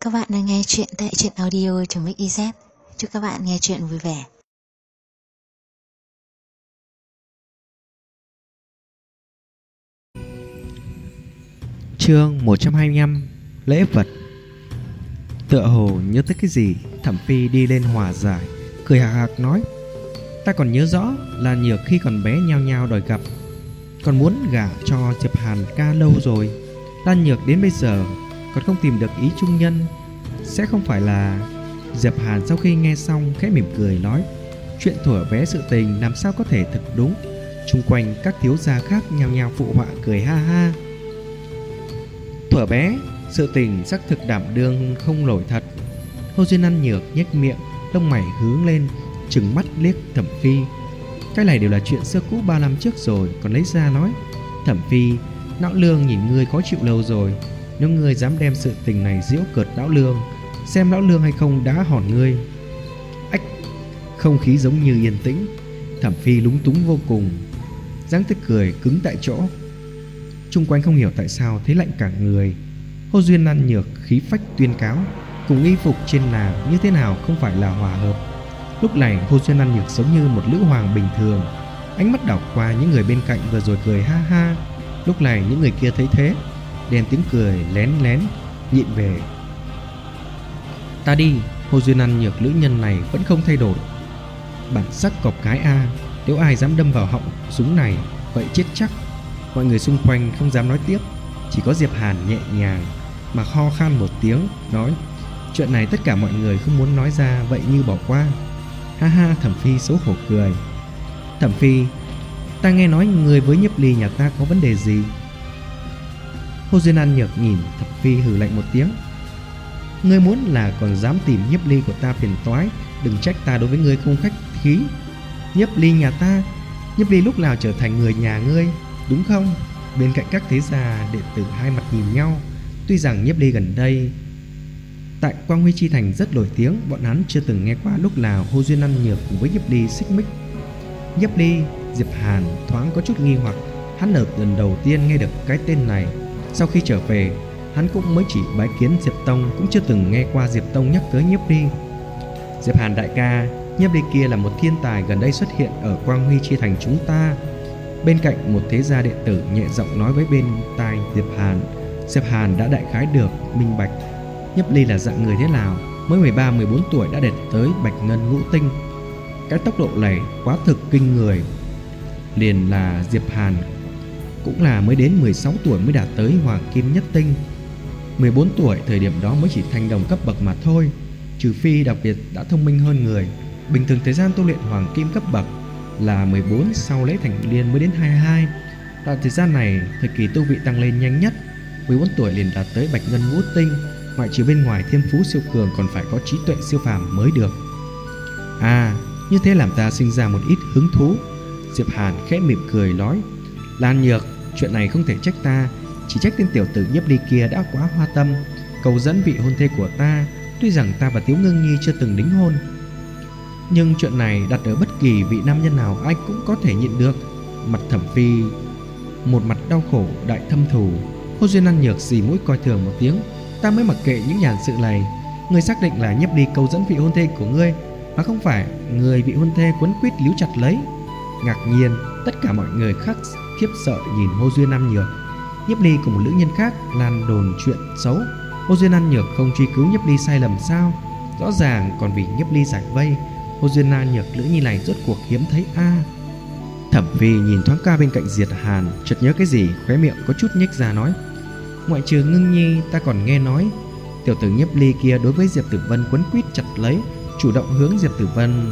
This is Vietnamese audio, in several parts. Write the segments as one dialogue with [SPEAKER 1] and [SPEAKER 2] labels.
[SPEAKER 1] Các bạn đang nghe chuyện tại truyện audio.mix.iz. Chúc các bạn nghe chuyện vui vẻ.
[SPEAKER 2] Chương 125: Lễ vật. Tựa hồ nhớ tới cái gì, Thẩm Phi đi lên hòa giải, cười hạc hạc nói: "Ta còn nhớ rõ là Nhược khi còn bé nhao nhao đòi gặp, còn muốn gả cho Diệp Hàn ca lâu rồi. Lan Nhược đến bây giờ còn không tìm được ý chung nhân. Sẽ không phải là..." Diệp Hàn sau khi nghe xong khẽ mỉm cười nói: "Chuyện thuở bé sự tình làm sao có thể thực đúng?" Xung quanh các thiếu gia khác nhao nhao phụ họa cười ha ha. Thuở bé sự tình xác thực đảm đương không nổi thật. Hồ Duyên Ăn Nhược nhếch miệng, lông mày hướng lên, trừng mắt liếc Thẩm Phi. Cái này đều là chuyện xưa cũ 3 năm trước rồi, còn lấy ra nói: "Thẩm Phi, lão lương nhìn ngươi khó chịu lâu rồi, nếu ngươi dám đem sự tình này giễu cợt lão lương, xem lão lương hay không đá hòn ngươi." Ách, không khí giống như yên tĩnh. Thẩm Phi lúng túng vô cùng, dáng tươi cười cứng tại chỗ. Chung quanh không hiểu tại sao thấy lạnh cả người. Hồ Duyên Ăn Nhược khí phách tuyên cáo, cùng y phục trên nàng như thế nào không phải là hòa hợp. Lúc này Hồ Duyên Ăn Nhược giống như một nữ hoàng bình thường, ánh mắt đảo qua những người bên cạnh vừa rồi cười ha ha. Lúc này những người kia thấy thế, đèn tiếng cười lén lén nhịn về. Ta đi. Hồ Duyên Ăn Nhược nữ nhân này vẫn không thay đổi. Bản sắc cọp cái a, nếu ai dám đâm vào họng súng này vậy chết chắc. Mọi người xung quanh không dám nói tiếp, chỉ có Diệp Hàn nhẹ nhàng mà ho khan một tiếng nói: "Chuyện này tất cả mọi người không muốn nói ra, vậy như bỏ qua." Ha ha. Thẩm Phi xấu hổ cười: "Thẩm Phi, ta nghe nói người với Nhiếp Ly nhà ta có vấn đề gì?" Hồ Duyên An Nhược nhìn Thẩm Phi hừ lạnh một tiếng: "Ngươi muốn là còn dám tìm Nhiếp Ly của ta phiền toái, đừng trách ta đối với ngươi không khách khí. Nhiếp Ly nhà ta, Nhiếp Ly lúc nào trở thành người nhà ngươi, đúng không?" Bên cạnh các thế gia đệ tử hai mặt nhìn nhau. Tuy rằng Nhiếp Ly gần đây tại Quang Huy Chi Thành rất nổi tiếng, bọn hắn chưa từng nghe qua lúc nào Hồ Duyên Ăn Nhược cùng với Nhiếp Ly xích mích. Nhiếp Ly, Diệp Hàn thoáng có chút nghi hoặc. Hắn ở lần đầu tiên nghe được cái tên này. Sau khi trở về, hắn cũng mới chỉ bái kiến Diệp Tông, cũng chưa từng nghe qua Diệp Tông nhắc tới Nhiếp Ly. "Diệp Hàn đại ca, Nhiếp Ly kia là một thiên tài gần đây xuất hiện ở Quang Huy Chi Thành chúng ta." Bên cạnh một thế gia đệ tử nhẹ giọng nói với bên tai Diệp Hàn. Diệp Hàn đã đại khái được minh bạch Nhiếp Ly là dạng người thế nào. Mới 13-14 tuổi đã đạt tới Bạch Ngân Ngũ Tinh. Cái tốc độ này quá thực kinh người. Liền là Diệp Hàn cũng là mới đến 16 tuổi mới đạt tới Hoàng Kim Nhất Tinh. 14 tuổi thời điểm đó mới chỉ thành đồng cấp bậc mà thôi. Trừ phi đặc biệt đã thông minh hơn người. Bình thường thời gian tu luyện Hoàng Kim cấp bậc là 14, sau lễ thành niên mới đến 22. Đoạn thời gian này, thời kỳ tu vị tăng lên nhanh nhất. 14 tuổi liền đạt tới Bạch Ngân Ngũ Tinh. Ngoại trừ bên ngoài thiên phú siêu cường, còn phải có trí tuệ siêu phàm mới được. À, như thế làm ta sinh ra một ít hứng thú. Diệp Hàn khẽ mỉm cười nói: "Lan Nhược, chuyện này không thể trách ta, chỉ trách tên tiểu tử Nhiếp Ly kia đã quá hoa tâm, cầu dẫn vị hôn thê của ta. Tuy rằng ta và Tiếu Ngưng Nhi chưa từng đính hôn, nhưng chuyện này đặt ở bất kỳ vị nam nhân nào anh cũng có thể nhịn được." Mặt Thẩm Phi một mặt đau khổ đại thâm thù. Hồ Duyên Ăn Nhược xì mũi coi thường một tiếng: "Ta mới mặc kệ những nhàn sự này. Ngươi xác định là Nhiếp Ly cầu dẫn vị hôn thê của ngươi, mà không phải người vị hôn thê quấn quýt líu chặt lấy?" Ngạc nhiên, tất cả mọi người khác khiếp sợ nhìn Hồ Duyên Ăn Nhược. Nhiếp Ly cùng một nữ nhân khác lan đồn chuyện xấu. Hồ Duyên Ăn Nhược không truy cứu Nhiếp Ly sai lầm sao? Rõ ràng còn vì Nhiếp Ly giải vây. Hồ Duyên An Nhược nữ nhi này rốt cuộc hiếm thấy a. Thẩm Phi nhìn thoáng qua bên cạnh Diệp Hàn, chợt nhớ cái gì, khóe miệng có chút nhếch ra nói: "Ngoại trừ Ngưng Nhi, ta còn nghe nói tiểu tử Nhiếp Ly kia đối với Diệp Tử Vân quấn quýt chặt lấy, chủ động hướng Diệp Tử Vân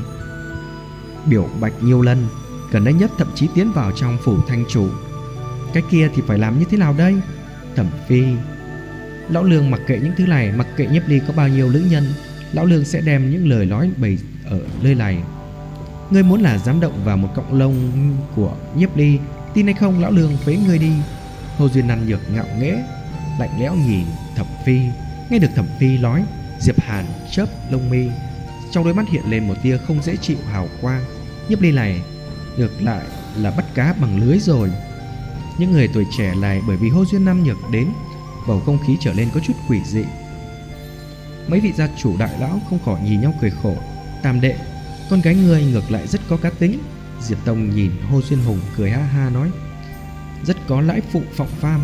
[SPEAKER 2] biểu bạch nhiều lần, gần đây nhất thậm chí tiến vào trong phủ thanh chủ. Cái kia thì phải làm như thế nào đây?" Thẩm Phi: "Lão Lương mặc kệ những thứ này, mặc kệ Nhiếp Ly có bao nhiêu nữ nhân, lão Lương sẽ đem những lời nói bày ở nơi này. Ngươi muốn là dám động vào một cọng lông của Nhiếp Ly, tin hay không lão Lương phế ngươi đi." Hồ Duyên Ăn Nhược ngạo nghễ lạnh lẽo nhìn Thẩm Phi. Nghe được Thẩm Phi nói, Diệp Hàn chớp lông mi, trong đôi mắt hiện lên một tia không dễ chịu hào quang. Nhiếp Ly này ngược lại là bắt cá bằng lưới rồi. Những người tuổi trẻ này bởi vì Hồ Duyên Ăn Nhược đến, bầu không khí trở nên có chút quỷ dị. Mấy vị gia chủ đại lão không khỏi nhìn nhau cười khổ. Tam đệ, con gái ngươi ngược lại rất có cá tính. Diệp Tông nhìn Hồ Duyên Hùng cười ha ha nói, rất có lãi phụ phọng pham.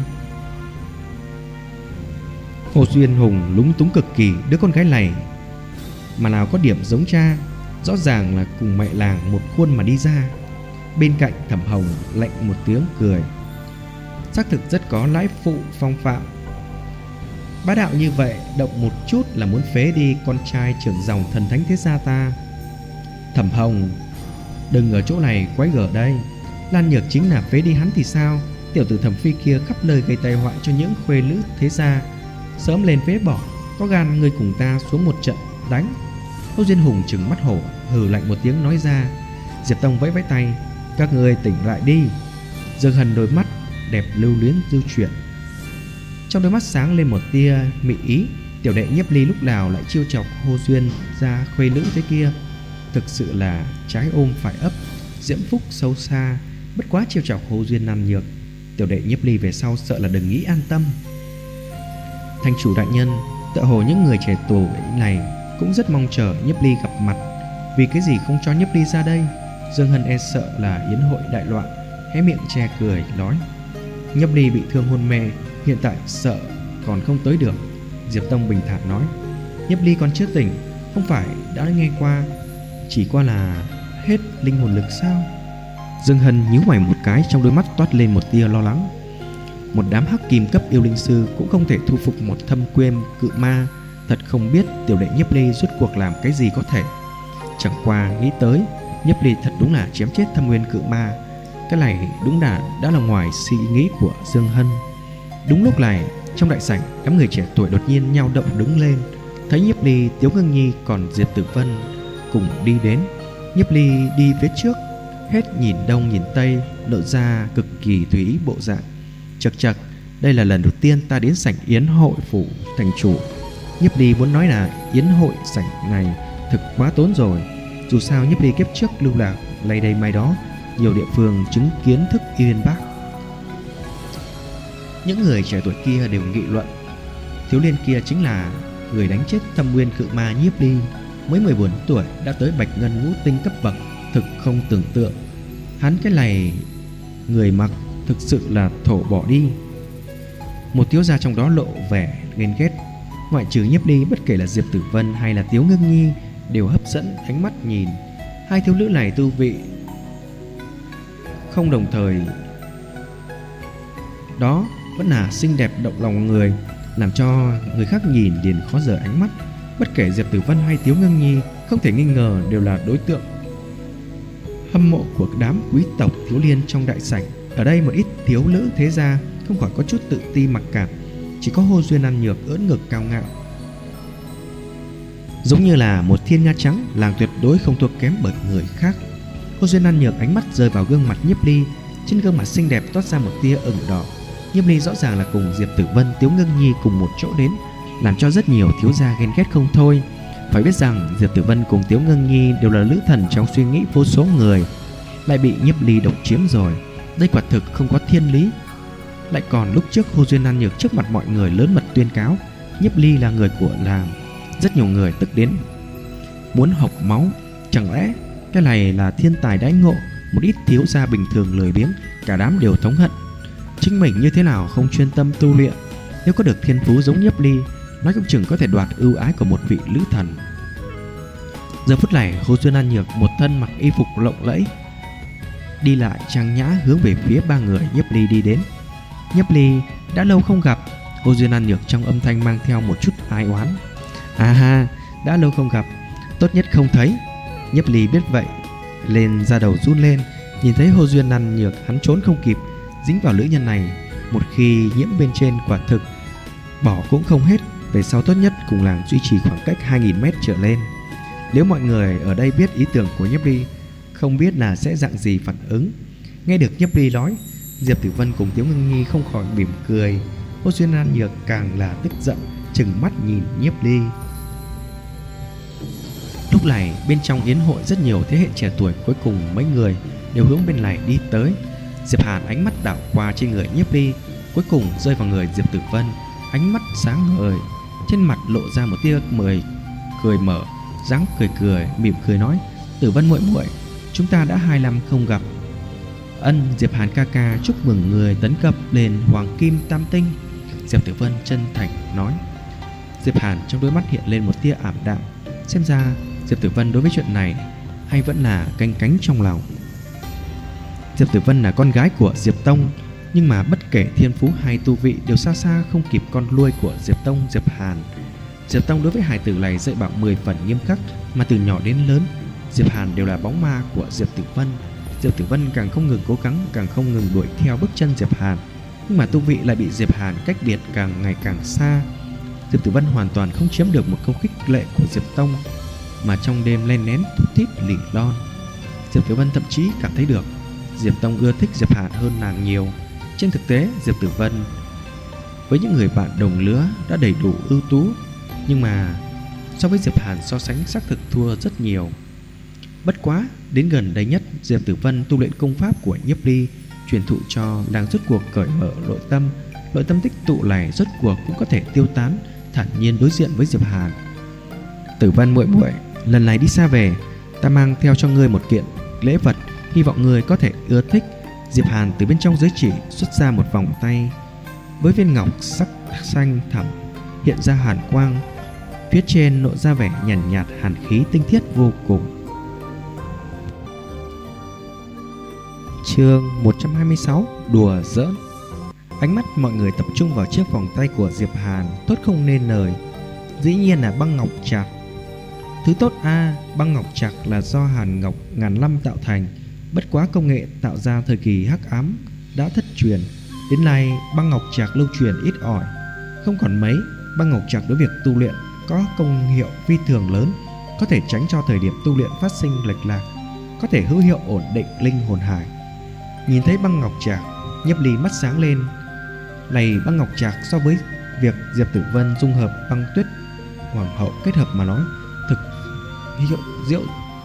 [SPEAKER 2] Hồ Duyên Hùng lúng túng cực kỳ, đứa con gái này mà nào có điểm giống cha, rõ ràng là cùng mẹ làng một khuôn mà đi ra. Bên cạnh Thẩm Hồng lạnh một tiếng cười, xác thực rất có lãi phụ phong phạm. Bá đạo như vậy, động một chút là muốn phế đi con trai trưởng dòng thần thánh thế gia ta. Thẩm Hồng, đừng ở chỗ này quái gở đây. Lan Nhược chính là phế đi hắn thì sao? Tiểu tử Thẩm Phi kia khắp nơi gây tai họa cho những khuê nữ thế gia, sớm lên phế bỏ. Có gan ngươi cùng ta xuống một trận đánh. Âu Duyên Hùng trừng mắt hổ, hừ lạnh một tiếng nói ra. Diệp Tông vẫy vẫy tay, các ngươi tỉnh lại đi. Dương Hân đôi mắt đẹp lưu luyến lưu chuyển, trong đôi mắt sáng lên một tia mị ý. Tiểu đệ Nhiếp Ly lúc nào lại chiêu chọc Hồ Duyên ra khuê nữ thế kia, thực sự là trái ôm phải ấp, diễm phúc sâu xa. Bất quá chiêu chọc Hồ Duyên Nam Nhược, tiểu đệ Nhiếp Ly về sau sợ là đừng nghĩ an tâm. Thành chủ đại nhân, tựa hồ những người trẻ tuổi này cũng rất mong chờ Nhiếp Ly gặp mặt. Vì cái gì không cho Nhiếp Ly ra đây? Dương Hân e sợ là yến hội đại loạn, hé miệng che cười nói, Nhiếp Ly bị thương hôn mê, hiện tại sợ còn không tới được. Diệp Tông bình thản nói, Nhiếp Ly còn chưa tỉnh, không phải đã nghe qua chỉ qua là hết linh hồn lực sao? Dương Hân nhíu mày một cái, trong đôi mắt toát lên một tia lo lắng. Một đám hắc kim cấp yêu linh sư cũng không thể thu phục một thâm quyêm cự ma. Thật không biết tiểu đệ Nhiếp Ly rốt cuộc làm cái gì có thể. Chẳng qua nghĩ tới, Nhiếp Ly thật đúng là chém chết thâm nguyên cự ma. Cái này đúng là đã là ngoài suy nghĩ của Dương Hân. Đúng lúc này, trong đại sảnh, đám người trẻ tuổi đột nhiên nhao động đứng lên. Thấy Nhiếp Ly, Tiếu Ngưng Nhi còn Diệp Tử Vân cùng đi đến. Nhiếp Ly đi phía trước, hết nhìn đông nhìn tây, lộ ra cực kỳ tùy ý bộ dạng. Chậc chậc, đây là lần đầu tiên ta đến sảnh yến hội phủ thành chủ. Nhiếp Ly muốn nói là yến hội sảnh này thực quá tốn rồi. Dù sao Nhiếp Ly kiếp trước lưu lạc lay đây mai đó, nhiều địa phương chứng kiến thức uyên bác. Những người trẻ tuổi kia đều nghị luận, thiếu niên kia chính là người đánh chết thâm nguyên cự ma Nhiếp Ly, mới 14 tuổi đã tới bạch ngân ngũ tinh cấp bậc, thực không tưởng tượng. Hắn cái này người mặc thực sự là thổ bỏ đi. Một thiếu gia trong đó lộ vẻ ghen ghét. Ngoại trừ Nhiếp Ly, bất kể là Diệp Tử Vân hay là Tiếu Ngưng Nhi đều hấp dẫn ánh mắt nhìn. Hai thiếu nữ này tu vị không đồng thời, đó vẫn là xinh đẹp động lòng người, làm cho người khác nhìn liền khó rời ánh mắt. Bất kể Diệp Tử Vân hay Tiếu Ngưng Nhi, không thể nghi ngờ đều là đối tượng hâm mộ của đám quý tộc thiếu niên trong đại sảnh. Ở đây một ít thiếu nữ thế gia không khỏi có chút tự ti mặc cảm, chỉ có Hồ Duyên An Nhược ưỡn ngực cao ngạo, giống như là một thiên nga trắng, làng tuyệt đối không thua kém bởi người khác. Hồ Duyên An Nhược ánh mắt rơi vào gương mặt Nhiếp Ly, trên gương mặt xinh đẹp toát ra một tia ửng đỏ. Nhiếp Ly rõ ràng là cùng Diệp Tử Vân, Tiếu Ngưng Nhi cùng một chỗ đến, làm cho rất nhiều thiếu gia ghen ghét không thôi. Phải biết rằng Diệp Tử Vân cùng Tiếu Ngưng Nhi đều là nữ thần trong suy nghĩ vô số người, lại bị Nhiếp Ly độc chiếm rồi. Đây quả thực không có thiên lý. Lại còn lúc trước Hồ Duyên An Nhược trước mặt mọi người lớn mật tuyên cáo Nhiếp Ly là người của làng, rất nhiều người tức đến muốn học máu. Chẳng lẽ cái này là thiên tài đãi ngộ? Một ít thiếu gia bình thường lười biếng, cả đám đều thống hận. Chính mình như thế nào không chuyên tâm tu luyện, nếu có được thiên phú giống Nhiếp Ly, nói không chừng có thể đoạt ưu ái của một vị nữ thần. Giờ phút này, Hồ Duyên An Nhược một thân mặc y phục lộng lẫy, đi lại trang nhã hướng về phía ba người Nhiếp Ly đi đến. Nhiếp Ly đã lâu không gặp. Hồ Duyên An Nhược trong âm thanh mang theo một chút ai oán. À ha, đã lâu không gặp, tốt nhất không thấy. Nhiếp Ly biết vậy, lên da đầu run lên. Nhìn thấy Hồ Duyên An Nhược, hắn trốn không kịp, dính vào nữ nhân này. Một khi nhiễm bên trên quả thực bỏ cũng không hết. Về sau tốt nhất cùng làng duy trì khoảng cách 2000 mét trở lên. Nếu mọi người ở đây biết ý tưởng của Nhiếp Ly, không biết là sẽ dạng gì phản ứng. Nghe được Nhiếp Ly nói, Diệp Tử Vân cùng Tiếu Ngưng Nhi không khỏi mỉm cười. Hồ Duyên An Nhược càng là tức giận, trừng mắt nhìn Nhiếp Ly. Lúc này bên trong yến hội rất nhiều thế hệ trẻ tuổi, cuối cùng mấy người đều hướng bên này đi tới. Diệp Hàn ánh mắt đảo qua trên người Nhiếp Ly, cuối cùng rơi vào người Diệp Tử Vân, ánh mắt sáng ngời, trên mặt lộ ra một tia cười mở, dáng cười mỉm cười nói: Tử Vân muội muội, chúng ta đã 2 năm không gặp. Diệp Hàn ca ca, chúc mừng người tấn cấp lên Hoàng Kim Tam Tinh. Diệp Tử Vân chân thành nói. Diệp Hàn trong đôi mắt hiện lên một tia ảm đạm. Xem ra Diệp Tử Vân đối với chuyện này hay vẫn là canh cánh trong lòng. Diệp Tử Vân là con gái của Diệp Tông, nhưng mà bất kể thiên phú hay tu vị đều xa xa không kịp con nuôi của Diệp Tông, Diệp Hàn. Diệp Tông đối với hài tử này dạy bảo 10 phần nghiêm khắc, mà từ nhỏ đến lớn Diệp Hàn đều là bóng ma của Diệp Tử Vân. Diệp Tử Vân càng không ngừng cố gắng, càng không ngừng đuổi theo bước chân Diệp Hàn, nhưng mà tu vị lại bị Diệp Hàn cách biệt càng ngày càng xa. Diệp Tử Vân hoàn toàn không chiếm được một câu khích lệ của Diệp Tông, mà trong đêm len lén thút thít lỉ lon. Diệp Tử Vân thậm chí cảm thấy được Diệp Tông ưa thích Diệp Hàn hơn nàng nhiều. Trên thực tế, Diệp Tử Vân với những người bạn đồng lứa đã đầy đủ ưu tú, nhưng mà so với Diệp Hàn so sánh xác thực thua rất nhiều. Bất quá, đến gần đây nhất, Diệp Tử Vân tu luyện công pháp của Nhiếp Ly truyền thụ cho, đang rốt cuộc cởi mở nội tâm tích tụ này rốt cuộc cũng có thể tiêu tán, thản nhiên đối diện với Diệp Hàn. Tử Vân muội muội, lần này đi xa về, ta mang theo cho ngươi một kiện lễ vật, hy vọng ngươi có thể ưa thích. Diệp Hàn từ bên trong giới chỉ xuất ra một vòng tay với viên ngọc sắc xanh thẳm hiện ra hàn quang, phía trên lộ ra vẻ nhàn nhạt hàn khí tinh khiết vô cùng. Chương 126: Đùa giỡn. Ánh mắt mọi người tập trung vào chiếc vòng tay của Diệp Hàn, tốt không nên lời. Dĩ nhiên là băng ngọc trạc. Thứ tốt a, băng ngọc trạc là do hàn ngọc ngàn năm tạo thành. Bất quá công nghệ tạo ra thời kỳ hắc ám đã thất truyền, đến nay băng ngọc trạc lưu truyền ít ỏi, không còn mấy. Băng ngọc trạc đối việc tu luyện có công hiệu phi thường lớn, có thể tránh cho thời điểm tu luyện phát sinh lệch lạc, có thể hữu hiệu ổn định linh hồn hải. Nhìn thấy băng ngọc trạc, Nhiếp Ly mắt sáng lên. Này, băng ngọc trạc so với việc Diệp Tử Vân dung hợp băng tuyết hoàng hậu kết hợp mà nói, thực diệu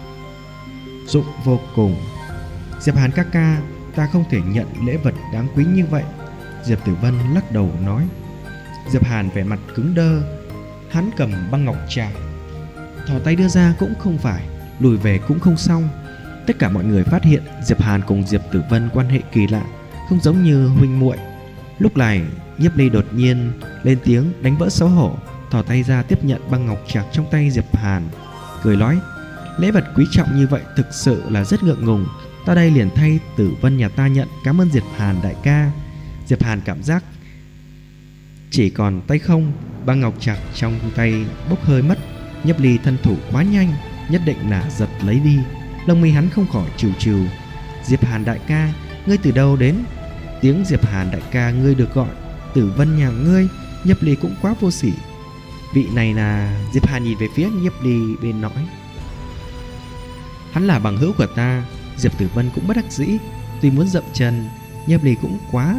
[SPEAKER 2] dụng vô cùng. Diệp Hàn ca ca, ta không thể nhận lễ vật đáng quý như vậy. Diệp Tử Vân lắc đầu nói. Diệp Hàn vẻ mặt cứng đơ. Hắn cầm băng ngọc trạc, thò tay đưa ra cũng không phải, lùi về cũng không xong. Tất cả mọi người phát hiện Diệp Hàn cùng Diệp Tử Vân quan hệ kỳ lạ, không giống như huynh muội. Lúc này Nhiếp Ly đột nhiên lên tiếng đánh vỡ xấu hổ, thò tay ra tiếp nhận băng ngọc trạc trong tay Diệp Hàn, cười nói: lễ vật quý trọng như vậy thực sự là rất ngượng ngùng, ta đây liền thay Tử Vân nhà ta nhận, cảm ơn Diệp Hàn đại ca. Diệp Hàn cảm giác chỉ còn tay không, băng ngọc trạc trong tay bốc hơi mất. Nhiếp Ly thân thủ quá nhanh, nhất định là giật lấy đi. Lông mi hắn không khỏi trìu trìu. Diệp Hàn đại ca, ngươi từ đâu đến? Tiếng Diệp Hàn đại ca ngươi được gọi, Tử Vân nhà ngươi. Nhiếp Ly cũng quá vô sỉ. Vị này là... Diệp Hàn nhìn về phía Nhiếp Ly bên nói: hắn là bằng hữu của ta. Diệp Tử Vân cũng bất đắc dĩ, tuy muốn dậm chân, Nhiếp Ly cũng quá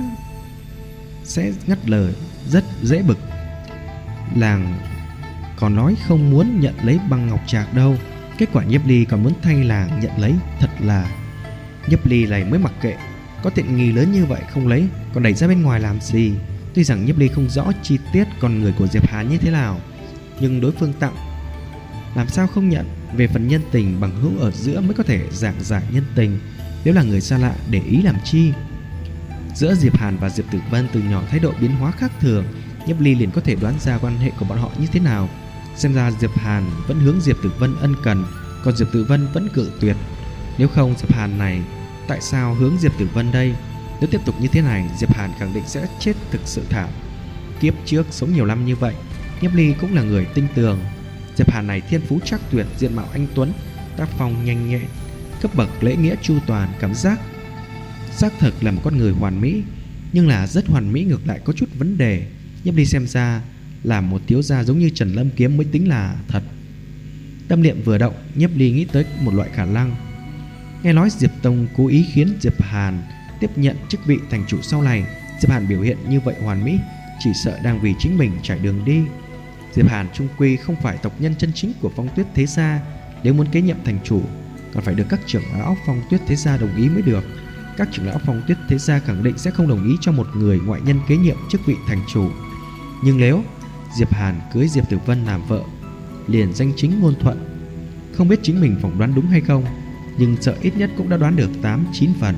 [SPEAKER 2] sẽ ngắt lời, rất dễ bực. Làng còn nói không muốn nhận lấy băng ngọc trạc đâu, kết quả Nhiếp Ly còn muốn thay làng nhận lấy, thật là... Nhiếp Ly này mới mặc kệ, có tiện nghi lớn như vậy không lấy, còn đẩy ra bên ngoài làm gì? Tuy rằng Nhiếp Ly không rõ chi tiết con người của Diệp Hàn như thế nào, nhưng đối phương tặng, làm sao không nhận? Về phần nhân tình, bằng hữu ở giữa mới có thể giảng giải nhân tình, nếu là người xa lạ để ý làm chi? Giữa Diệp Hàn và Diệp Tử Vân từ nhỏ thái độ biến hóa khác thường, Nhiếp Ly liền có thể đoán ra quan hệ của bọn họ như thế nào. Xem ra Diệp Hàn vẫn hướng Diệp Tử Vân ân cần, còn Diệp Tử Vân vẫn cự tuyệt. Nếu không, Diệp Hàn này tại sao hướng Diệp Tử Vân đây? Nếu tiếp tục như thế này, Diệp Hàn khẳng định sẽ chết thực sự thảm. Kiếp trước sống nhiều năm như vậy, Nhiếp Ly cũng là người tinh tường. Diệp Hàn này thiên phú chắc tuyệt, diện mạo anh tuấn, tác phong nhanh nhẹn, cấp bậc lễ nghĩa chu toàn, cảm giác xác thực là một con người hoàn mỹ, nhưng là rất hoàn mỹ ngược lại có chút vấn đề. Nhiếp Ly xem ra là một thiếu gia giống như Trần Lâm Kiếm mới tính là thật. Tâm niệm vừa động, Nhiếp Ly nghĩ tới một loại khả năng. Nghe nói Diệp Tông cố ý khiến Diệp Hàn tiếp nhận chức vị thành chủ sau này. Diệp Hàn biểu hiện như vậy hoàn mỹ, chỉ sợ đang vì chính mình trải đường đi. Diệp Hàn trung quy không phải tộc nhân chân chính của Phong Tuyết thế gia, nếu muốn kế nhiệm thành chủ còn phải được các trưởng lão Phong Tuyết thế gia đồng ý mới được. Các trưởng lão Phong Tuyết thế gia khẳng định sẽ không đồng ý cho một người ngoại nhân kế nhiệm chức vị thành chủ. Nhưng nếu Diệp Hàn cưới Diệp Tử Vân làm vợ liền danh chính ngôn thuận. Không biết chính mình phỏng đoán đúng hay không, nhưng sợ ít nhất cũng đã đoán được 8-9 phần.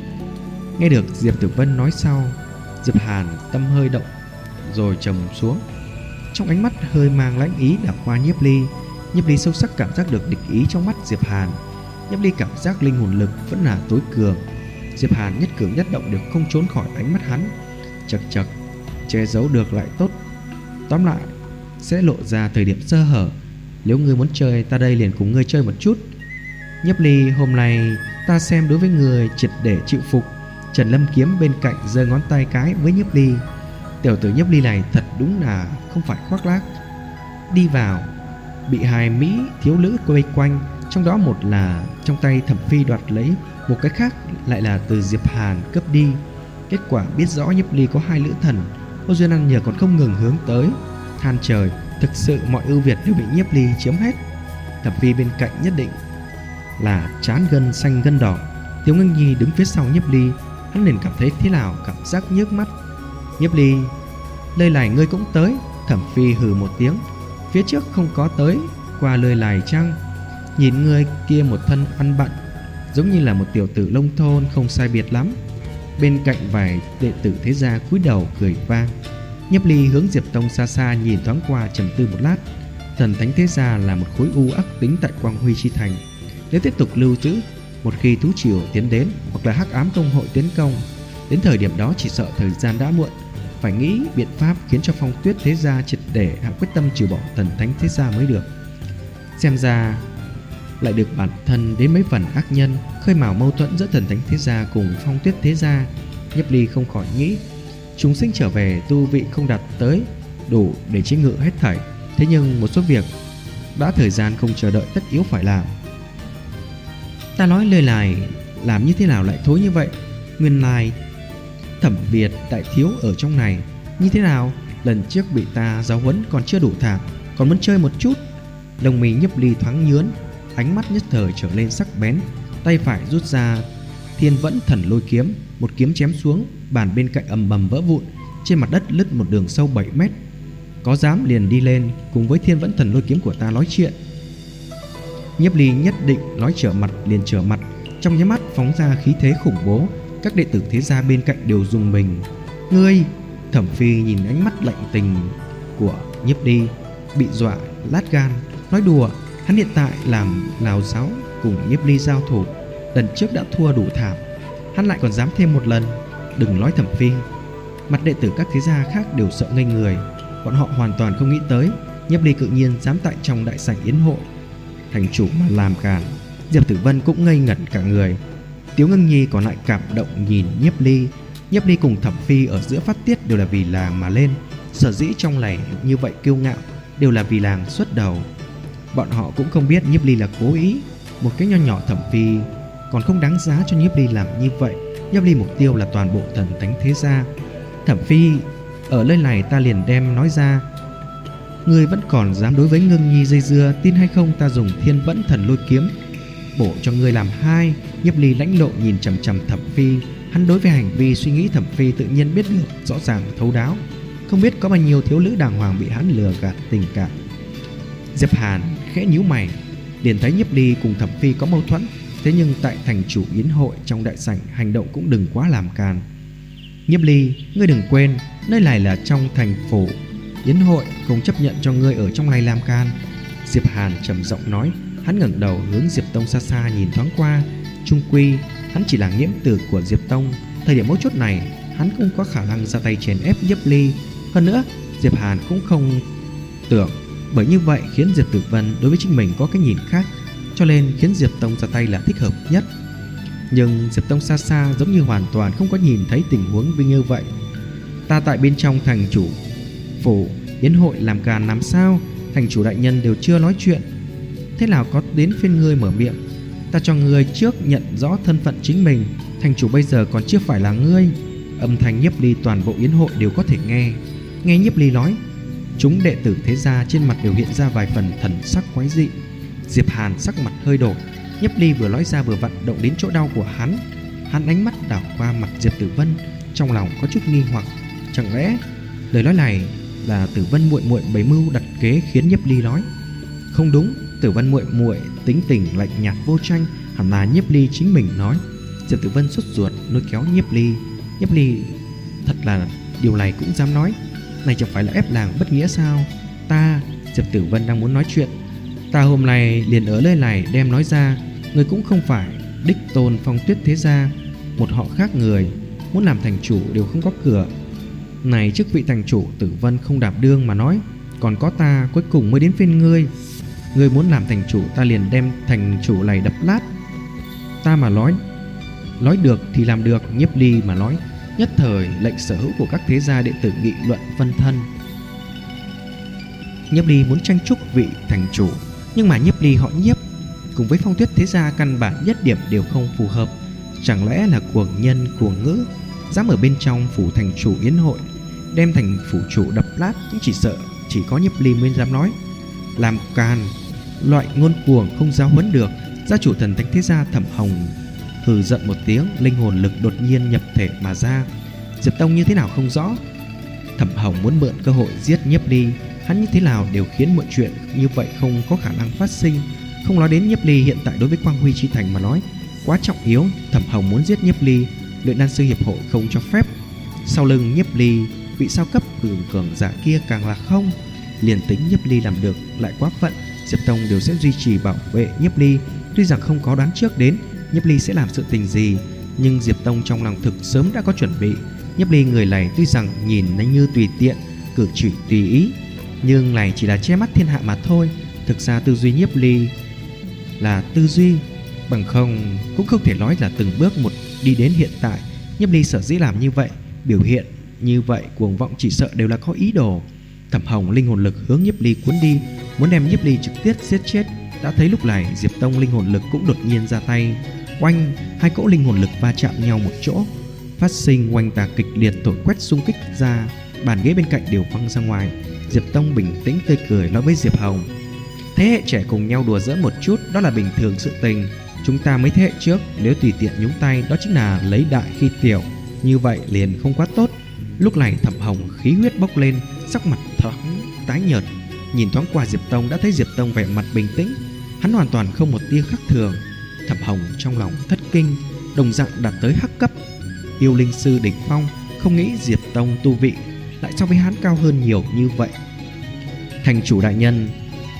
[SPEAKER 2] Nghe được Diệp Tử Vân nói sau, Diệp Hàn tâm hơi động rồi trầm xuống. Trong ánh mắt hơi mang lãnh ý đảo qua Nhiếp Ly. Nhiếp Ly sâu sắc cảm giác được địch ý trong mắt Diệp Hàn. Nhiếp Ly cảm giác linh hồn lực vẫn là tối cường. Diệp Hàn nhất cử nhất động đều không trốn khỏi ánh mắt hắn. Chật chật, che giấu được lại tốt, tóm lại sẽ lộ ra thời điểm sơ hở. Nếu ngươi muốn chơi, ta đây liền cùng ngươi chơi một chút. Nhiếp Ly, hôm nay ta xem đối với người triệt để chịu phục. Trần Lâm Kiếm bên cạnh giơ ngón tay cái với Nhiếp Ly. Tiểu tử Nhiếp Ly này thật đúng là không phải khoác lác. Đi vào, bị hai mỹ thiếu nữ quay quanh, trong đó một là trong tay Thẩm Phi đoạt lấy, một cái khác lại là từ Diệp Hàn cướp đi. Kết quả biết rõ Nhiếp Ly có hai nữ thần, Ô Duyên ăn nhờ còn không ngừng hướng tới. Than trời, thực sự mọi ưu việt đều bị Nhiếp Ly chiếm hết. Thẩm Phi bên cạnh nhất định là chán gân xanh gân đỏ. Tiếu Ngưng Nhi đứng phía sau Nhiếp Ly, hắn liền cảm thấy thế nào cảm giác nhức mắt. Nhiếp Ly, lời này ngươi cũng tới? Thẩm Phi hừ một tiếng, phía trước không có tới qua lời này chăng? Nhìn ngươi kia một thân ăn bận, giống như là một tiểu tử nông thôn không sai biệt lắm. Bên cạnh vài đệ tử thế gia cúi đầu cười vang. Nhiếp Ly hướng Diệp Tông xa xa nhìn thoáng qua, trầm tư một lát. Thần thánh thế gia là một khối u ác tính tại Quang Huy chi thành. Nếu tiếp tục lưu trữ, một khi thú triều tiến đến hoặc là hắc ám công hội tiến công, đến thời điểm đó chỉ sợ thời gian đã muộn. Phải nghĩ biện pháp khiến cho Phong Tuyết thế gia triệt để hạ quyết tâm trừ bỏ thần thánh thế gia mới được. Xem ra lại được bản thân đến mấy phần ác nhân khơi mào mâu thuẫn giữa thần thánh thế gia cùng Phong Tuyết thế gia. Nhiếp Ly không khỏi nghĩ, chúng sinh trở về tu vị không đạt tới đủ để chế ngự hết thảy, thế nhưng một số việc đã thời gian không chờ đợi tất yếu phải làm. Ta nói lời này làm như thế nào lại thối như vậy? Nguyên lai Thẩm Việt đại thiếu ở trong này. Như thế nào? Lần trước bị ta giáo huấn còn chưa đủ thảm, còn muốn chơi một chút. Lông mi Nhiếp Ly thoáng nhướn, ánh mắt nhất thời trở lên sắc bén. Tay phải rút ra Thiên Vẫn Thần Lôi Kiếm, một kiếm chém xuống, bàn bên cạnh ầm ầm vỡ vụn, trên mặt đất lứt một đường sâu 7 mét. Có dám liền đi lên cùng với Thiên Vẫn Thần Lôi Kiếm của ta nói chuyện? Nhiếp Ly nhất định nói trở mặt liền trở mặt, trong nháy mắt phóng ra khí thế khủng bố. Các đệ tử thế gia bên cạnh đều rùng mình. Ngươi! Thẩm Phi nhìn ánh mắt lạnh tình của Nhiếp Ly, bị dọa lát gan. Nói đùa, hắn hiện tại làm lào giáo cùng Nhiếp Ly giao thủ, lần trước đã thua đủ thảm, hắn lại còn dám thêm một lần. Đừng nói Thẩm Phi, mặt đệ tử các thế gia khác đều sợ ngây người. Bọn họ hoàn toàn không nghĩ tới Nhiếp Ly cự nhiên dám tại trong đại sảnh yến hội thành chủ mà làm càn. Diệp Tử Vân cũng ngây ngẩn cả người. Tiếu Ngưng Nhi còn lại cảm động nhìn Nhiếp Ly. Nhiếp Ly cùng Thẩm Phi ở giữa phát tiết đều là vì làng mà lên, sở dĩ trong này như vậy kiêu ngạo đều là vì làng xuất đầu. Bọn họ cũng không biết Nhiếp Ly là cố ý. Một cái nho nhỏ Thẩm Phi còn không đáng giá cho Nhiếp Ly làm như vậy. Nhiếp Ly mục tiêu là toàn bộ thần thánh thế gia. Thẩm Phi, ở nơi này ta liền đem nói ra, ngươi vẫn còn dám đối với Ngưng Nhi dây dưa, tin hay không ta dùng Thiên Vẫn Thần Lôi Kiếm bổ cho ngươi làm hai. Nhiếp Ly lãnh lộ nhìn chằm chằm Thẩm Phi. Hắn đối với hành vi suy nghĩ Thẩm Phi tự nhiên biết được rõ ràng thấu đáo, không biết có bao nhiêu thiếu nữ đàng hoàng bị hắn lừa gạt tình cảm. Diệp Hàn khẽ nhíu mày, liền thấy Nhiếp Ly cùng Thẩm Phi có mâu thuẫn, thế nhưng tại thành chủ yến hội trong đại sảnh hành động cũng đừng quá làm càn. Nhiếp Ly, ngươi đừng quên, nơi này là trong thành phủ yến hội, không chấp nhận cho ngươi ở trong này làm can. Diệp Hàn trầm giọng nói. Hắn ngẩng đầu hướng Diệp Tông xa xa nhìn thoáng qua. Trung quy hắn chỉ là nghiễm tử của Diệp Tông, thời điểm mấu chốt này hắn không có khả năng ra tay chèn ép Nhiếp Ly. Hơn nữa Diệp Hàn cũng không tưởng bởi như vậy khiến Diệp Tử Vân đối với chính mình có cái nhìn khác, cho nên khiến Diệp Tông ra tay là thích hợp nhất. Nhưng Diệp Tông xa xa giống như hoàn toàn không có nhìn thấy tình huống như vậy. Ta tại bên trong thành chủ phủ yến hội làm càn làm sao? Thành chủ đại nhân đều chưa nói chuyện, thế nào có đến phiên ngươi mở miệng? Ta cho ngươi trước nhận rõ thân phận chính mình, thành chủ bây giờ còn chưa phải là ngươi. Âm thanh Nhiếp Ly toàn bộ yến hội đều có thể nghe. Nghe Nhiếp Ly nói, chúng đệ tử thế gia trên mặt đều hiện ra vài phần thần sắc quái dị. Diệp Hàn sắc mặt hơi đổi. Nhiếp Ly vừa nói ra vừa vận động đến chỗ đau của hắn. Hắn ánh mắt đảo qua mặt Diệp Tử Vân, trong lòng có chút nghi hoặc, chẳng lẽ lời nói này là Tử Vân muội muội bày mưu đặt kế khiến Nhiếp Ly nói. Không đúng, Tử Vân muội muội tính tình lạnh nhạt vô tranh, hẳn là Nhiếp Ly chính mình nói. Diệp Tử Vân sốt ruột lôi kéo Nhiếp Ly. Nhiếp Ly thật là điều này cũng dám nói, này chẳng phải là ép làng bất nghĩa sao? Ta, Diệp Tử Vân đang muốn nói chuyện, ta hôm nay liền ở nơi này đem nói ra, người cũng không phải đích tôn Phong Tuyết thế gia, một họ khác người, muốn làm thành chủ đều không có cửa. Này chức vị thành chủ Tử Vân không đảm đương mà nói, còn có ta cuối cùng mới đến phiên ngươi. Ngươi muốn làm thành chủ, ta liền đem thành chủ này đập lát. Ta mà nói được thì làm được. Nhiếp Ly mà nói, nhất thời lệnh sở hữu của các thế gia đệ tử nghị luận phân thân. Nhiếp Ly muốn tranh chúc vị thành chủ, nhưng mà Nhiếp Ly họ Nhiếp cùng với Phong Tuyết thế gia căn bản nhất điểm đều không phù hợp. Chẳng lẽ là cuồng nhân cuồng ngữ, dám ở bên trong phủ thành chủ yến hội đem thành phủ chủ đập lát, cũng chỉ sợ chỉ có Nhiếp Ly mới dám nói. Làm càn, loại ngôn cuồng không giáo huấn được. Gia chủ Thần Thánh thế gia Thẩm Hồng hừ giận một tiếng, linh hồn lực đột nhiên nhập thể mà ra. Diệp Tông như thế nào không rõ. Thẩm Hồng muốn mượn cơ hội giết Nhiếp Ly, hắn như thế nào đều khiến mọi chuyện như vậy không có khả năng phát sinh. Không nói đến Nhiếp Ly hiện tại đối với Quang Huy Chi Thành mà nói quá trọng yếu, Thẩm Hồng muốn giết Nhiếp Ly, luyện đan sư hiệp hội không cho phép. Sau lưng Nhiếp Ly, vị sao cấp cường giả kia càng là không. Liền tính Nhiếp Ly làm được lại quá phận, Diệp Tông đều sẽ duy trì bảo vệ Nhiếp Ly. Tuy rằng không có đoán trước đến Nhiếp Ly sẽ làm sự tình gì, nhưng Diệp Tông trong lòng thực sớm đã có chuẩn bị. Nhiếp Ly người này tuy rằng nhìn nó như tùy tiện, cử chỉ tùy ý, nhưng này chỉ là che mắt thiên hạ mà thôi. Thực ra tư duy Nhiếp Ly là tư duy, bằng không cũng không thể nói là từng bước một đi đến hiện tại. Nhiếp Ly sở dĩ làm như vậy, biểu hiện như vậy cuồng vọng, chỉ sợ đều là có ý đồ. Thẩm Hồng linh hồn lực hướng Nhiếp Ly cuốn đi, muốn đem Nhiếp Ly trực tiếp giết chết. Đã thấy lúc này Diệp Tông linh hồn lực cũng đột nhiên ra tay, oanh, hai cỗ linh hồn lực va chạm nhau một chỗ, phát sinh oanh tạc kịch liệt, thổi quét xung kích ra, bàn ghế bên cạnh đều văng ra ngoài. Diệp Tông bình tĩnh tươi cười nói với Diệp Hồng: thế hệ trẻ cùng nhau đùa giỡn một chút, đó là bình thường sự tình. Chúng ta mấy thế hệ trước nếu tùy tiện nhúng tay, đó chính là lấy đại khi tiểu, như vậy liền không quá tốt. Lúc này Thẩm Hồng khí huyết bốc lên, sắc mặt thoáng tái nhợt, nhìn thoáng qua Diệp Tông đã thấy Diệp Tông vẻ mặt bình tĩnh, hắn hoàn toàn không một tia khác thường. Thẩm Hồng trong lòng thất kinh, đồng dạng đạt tới hắc cấp yêu linh sư đỉnh phong, không nghĩ Diệp Tông tu vị lại so với hắn cao hơn nhiều như vậy. Thành chủ đại nhân,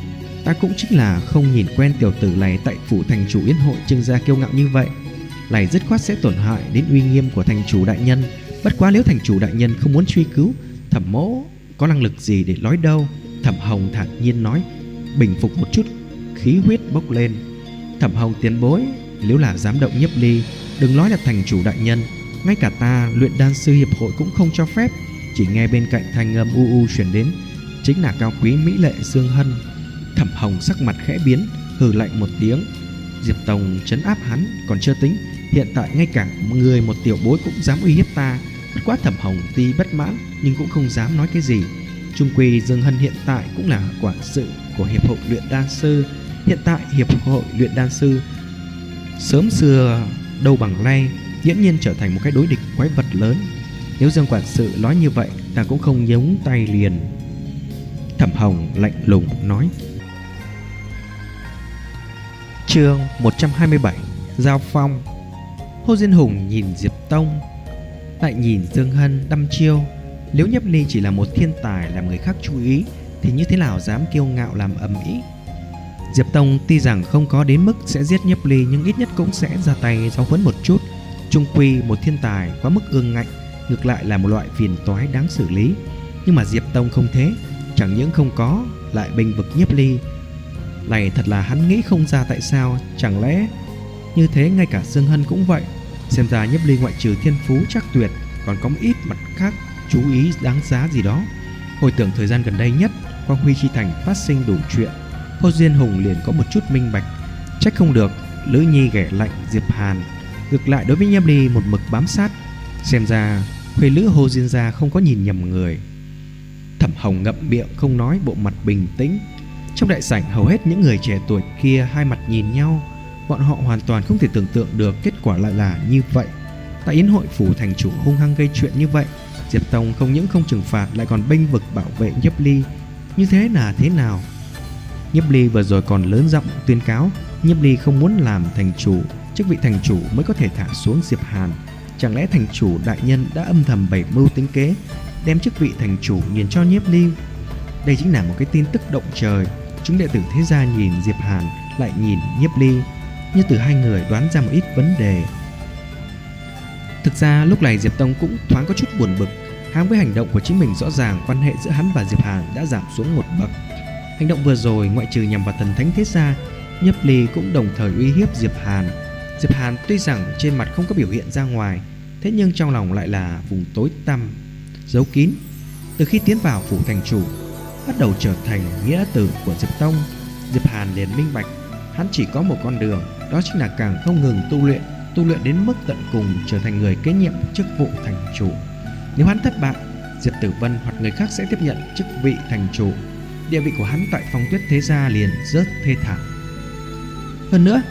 [SPEAKER 2] ta cũng chính là không nhìn quen tiểu tử này tại phủ thành chủ yến hội trưng ra kiêu ngạo như vậy, này dứt khoát sẽ tổn hại đến uy nghiêm của thành chủ đại nhân. Bất quá nếu thành chủ đại nhân không muốn truy cứu, Thẩm mỗ có năng lực gì để nói đâu. Thẩm Hồng thản nhiên nói, bình phục một chút khí huyết bốc lên. Thẩm Hồng tiền bối, nếu là dám động Nhiếp Ly, đừng nói là thành chủ đại nhân, ngay cả ta luyện đan sư hiệp hội cũng không cho phép. Chỉ nghe bên cạnh thanh âm u u truyền đến, chính là cao quý mỹ lệ Dương Hân. Thẩm Hồng sắc mặt khẽ biến, hừ lạnh một tiếng. Diệp Tông trấn áp hắn còn chưa tính, hiện tại ngay cả người một tiểu bối cũng dám uy hiếp ta. Bất quá Thẩm Hồng tuy bất mãn nhưng cũng không dám nói cái gì. Chung quy Dương Hân hiện tại cũng là quản sự của hiệp hội luyện đan sư. Hiện tại hiệp hội luyện đan sư sớm xưa đâu bằng nay, nghiễm nhiên trở thành một cái đối địch quái vật lớn. Nếu Dương quản sự nói như vậy, ta cũng không nhúng tay liền. Thẩm Hồng lạnh lùng nói. Chương 127 Giao phong. Hồ Diên Hùng nhìn Diệp Tông, lại nhìn Dương Hân đăm chiêu. Nếu Nhiếp Ly chỉ là một thiên tài làm người khác chú ý, thì như thế nào dám kiêu ngạo làm ầm ĩ. Diệp Tông tuy rằng không có đến mức sẽ giết Nhiếp Ly, nhưng ít nhất cũng sẽ ra tay giáo huấn một chút. Chung quy một thiên tài quá mức ương ngạnh, ngược lại là một loại phiền toái đáng xử lý. Nhưng mà Diệp Tông không thế, chẳng những không có, lại bênh vực Nhiếp Ly. Này thật là hắn nghĩ không ra tại sao. Chẳng lẽ như thế ngay cả Dương Hân cũng vậy. Xem ra Nhiếp Ly ngoại trừ thiên phú chắc tuyệt, còn có một ít mặt khác chú ý đáng giá gì đó. Hồi tưởng thời gian gần đây nhất Quang Huy Chi Thành phát sinh đủ chuyện, Hồ Diên Hùng liền có một chút minh bạch. Trách không được Lữ Nhi ghẻ lạnh Diệp Hàn, ngược lại đối với Nhiếp Ly một mực bám sát. Xem ra khuê lữ Hồ Diên gia không có nhìn nhầm người. Thẩm Hồng ngậm miệng không nói, bộ mặt bình tĩnh. Trong đại sảnh hầu hết những người trẻ tuổi kia hai mặt nhìn nhau. Bọn họ hoàn toàn không thể tưởng tượng được kết quả lại là như vậy. Tại yến hội phủ thành chủ hung hăng gây chuyện như vậy, Diệp Tông không những không trừng phạt lại còn bênh vực bảo vệ Nhiếp Ly. Như thế là thế nào? Nhiếp Ly vừa rồi còn lớn giọng tuyên cáo Nhiếp Ly không muốn làm thành chủ, chức vị thành chủ mới có thể thả xuống Diệp Hàn. Chẳng lẽ thành chủ đại nhân đã âm thầm bày mưu tính kế, đem chức vị thành chủ nhường cho Nhiếp Ly? Đây chính là một cái tin tức động trời. Chúng đệ tử thế gia nhìn Diệp Hàn lại nhìn Nhiếp Ly, như từ hai người đoán ra một ít vấn đề. Thực ra lúc này Diệp Tông cũng thoáng có chút buồn bực. Hắn với hành động của chính mình rõ ràng quan hệ giữa hắn và Diệp Hàn đã giảm xuống một bậc. Hành động vừa rồi ngoại trừ nhằm vào thần thánh thế gia, Nhiếp Ly cũng đồng thời uy hiếp Diệp Hàn. Diệp Hàn tuy rằng trên mặt không có biểu hiện ra ngoài, thế nhưng trong lòng lại là vùng tối tăm, giấu kín. Từ khi tiến vào phủ thành chủ, bắt đầu trở thành nghĩa tử của Diệp Tông, Diệp Hàn liền minh bạch, hắn chỉ có một con đường, đó chính là càng không ngừng tu luyện đến mức tận cùng, trở thành người kế nhiệm chức vụ thành chủ. Nếu hắn thất bại, Diệp Tử Vân hoặc người khác sẽ tiếp nhận chức vị thành chủ. Địa vị của hắn tại Phong Tuyết thế gia liền rất thê thảm. Hơn nữa,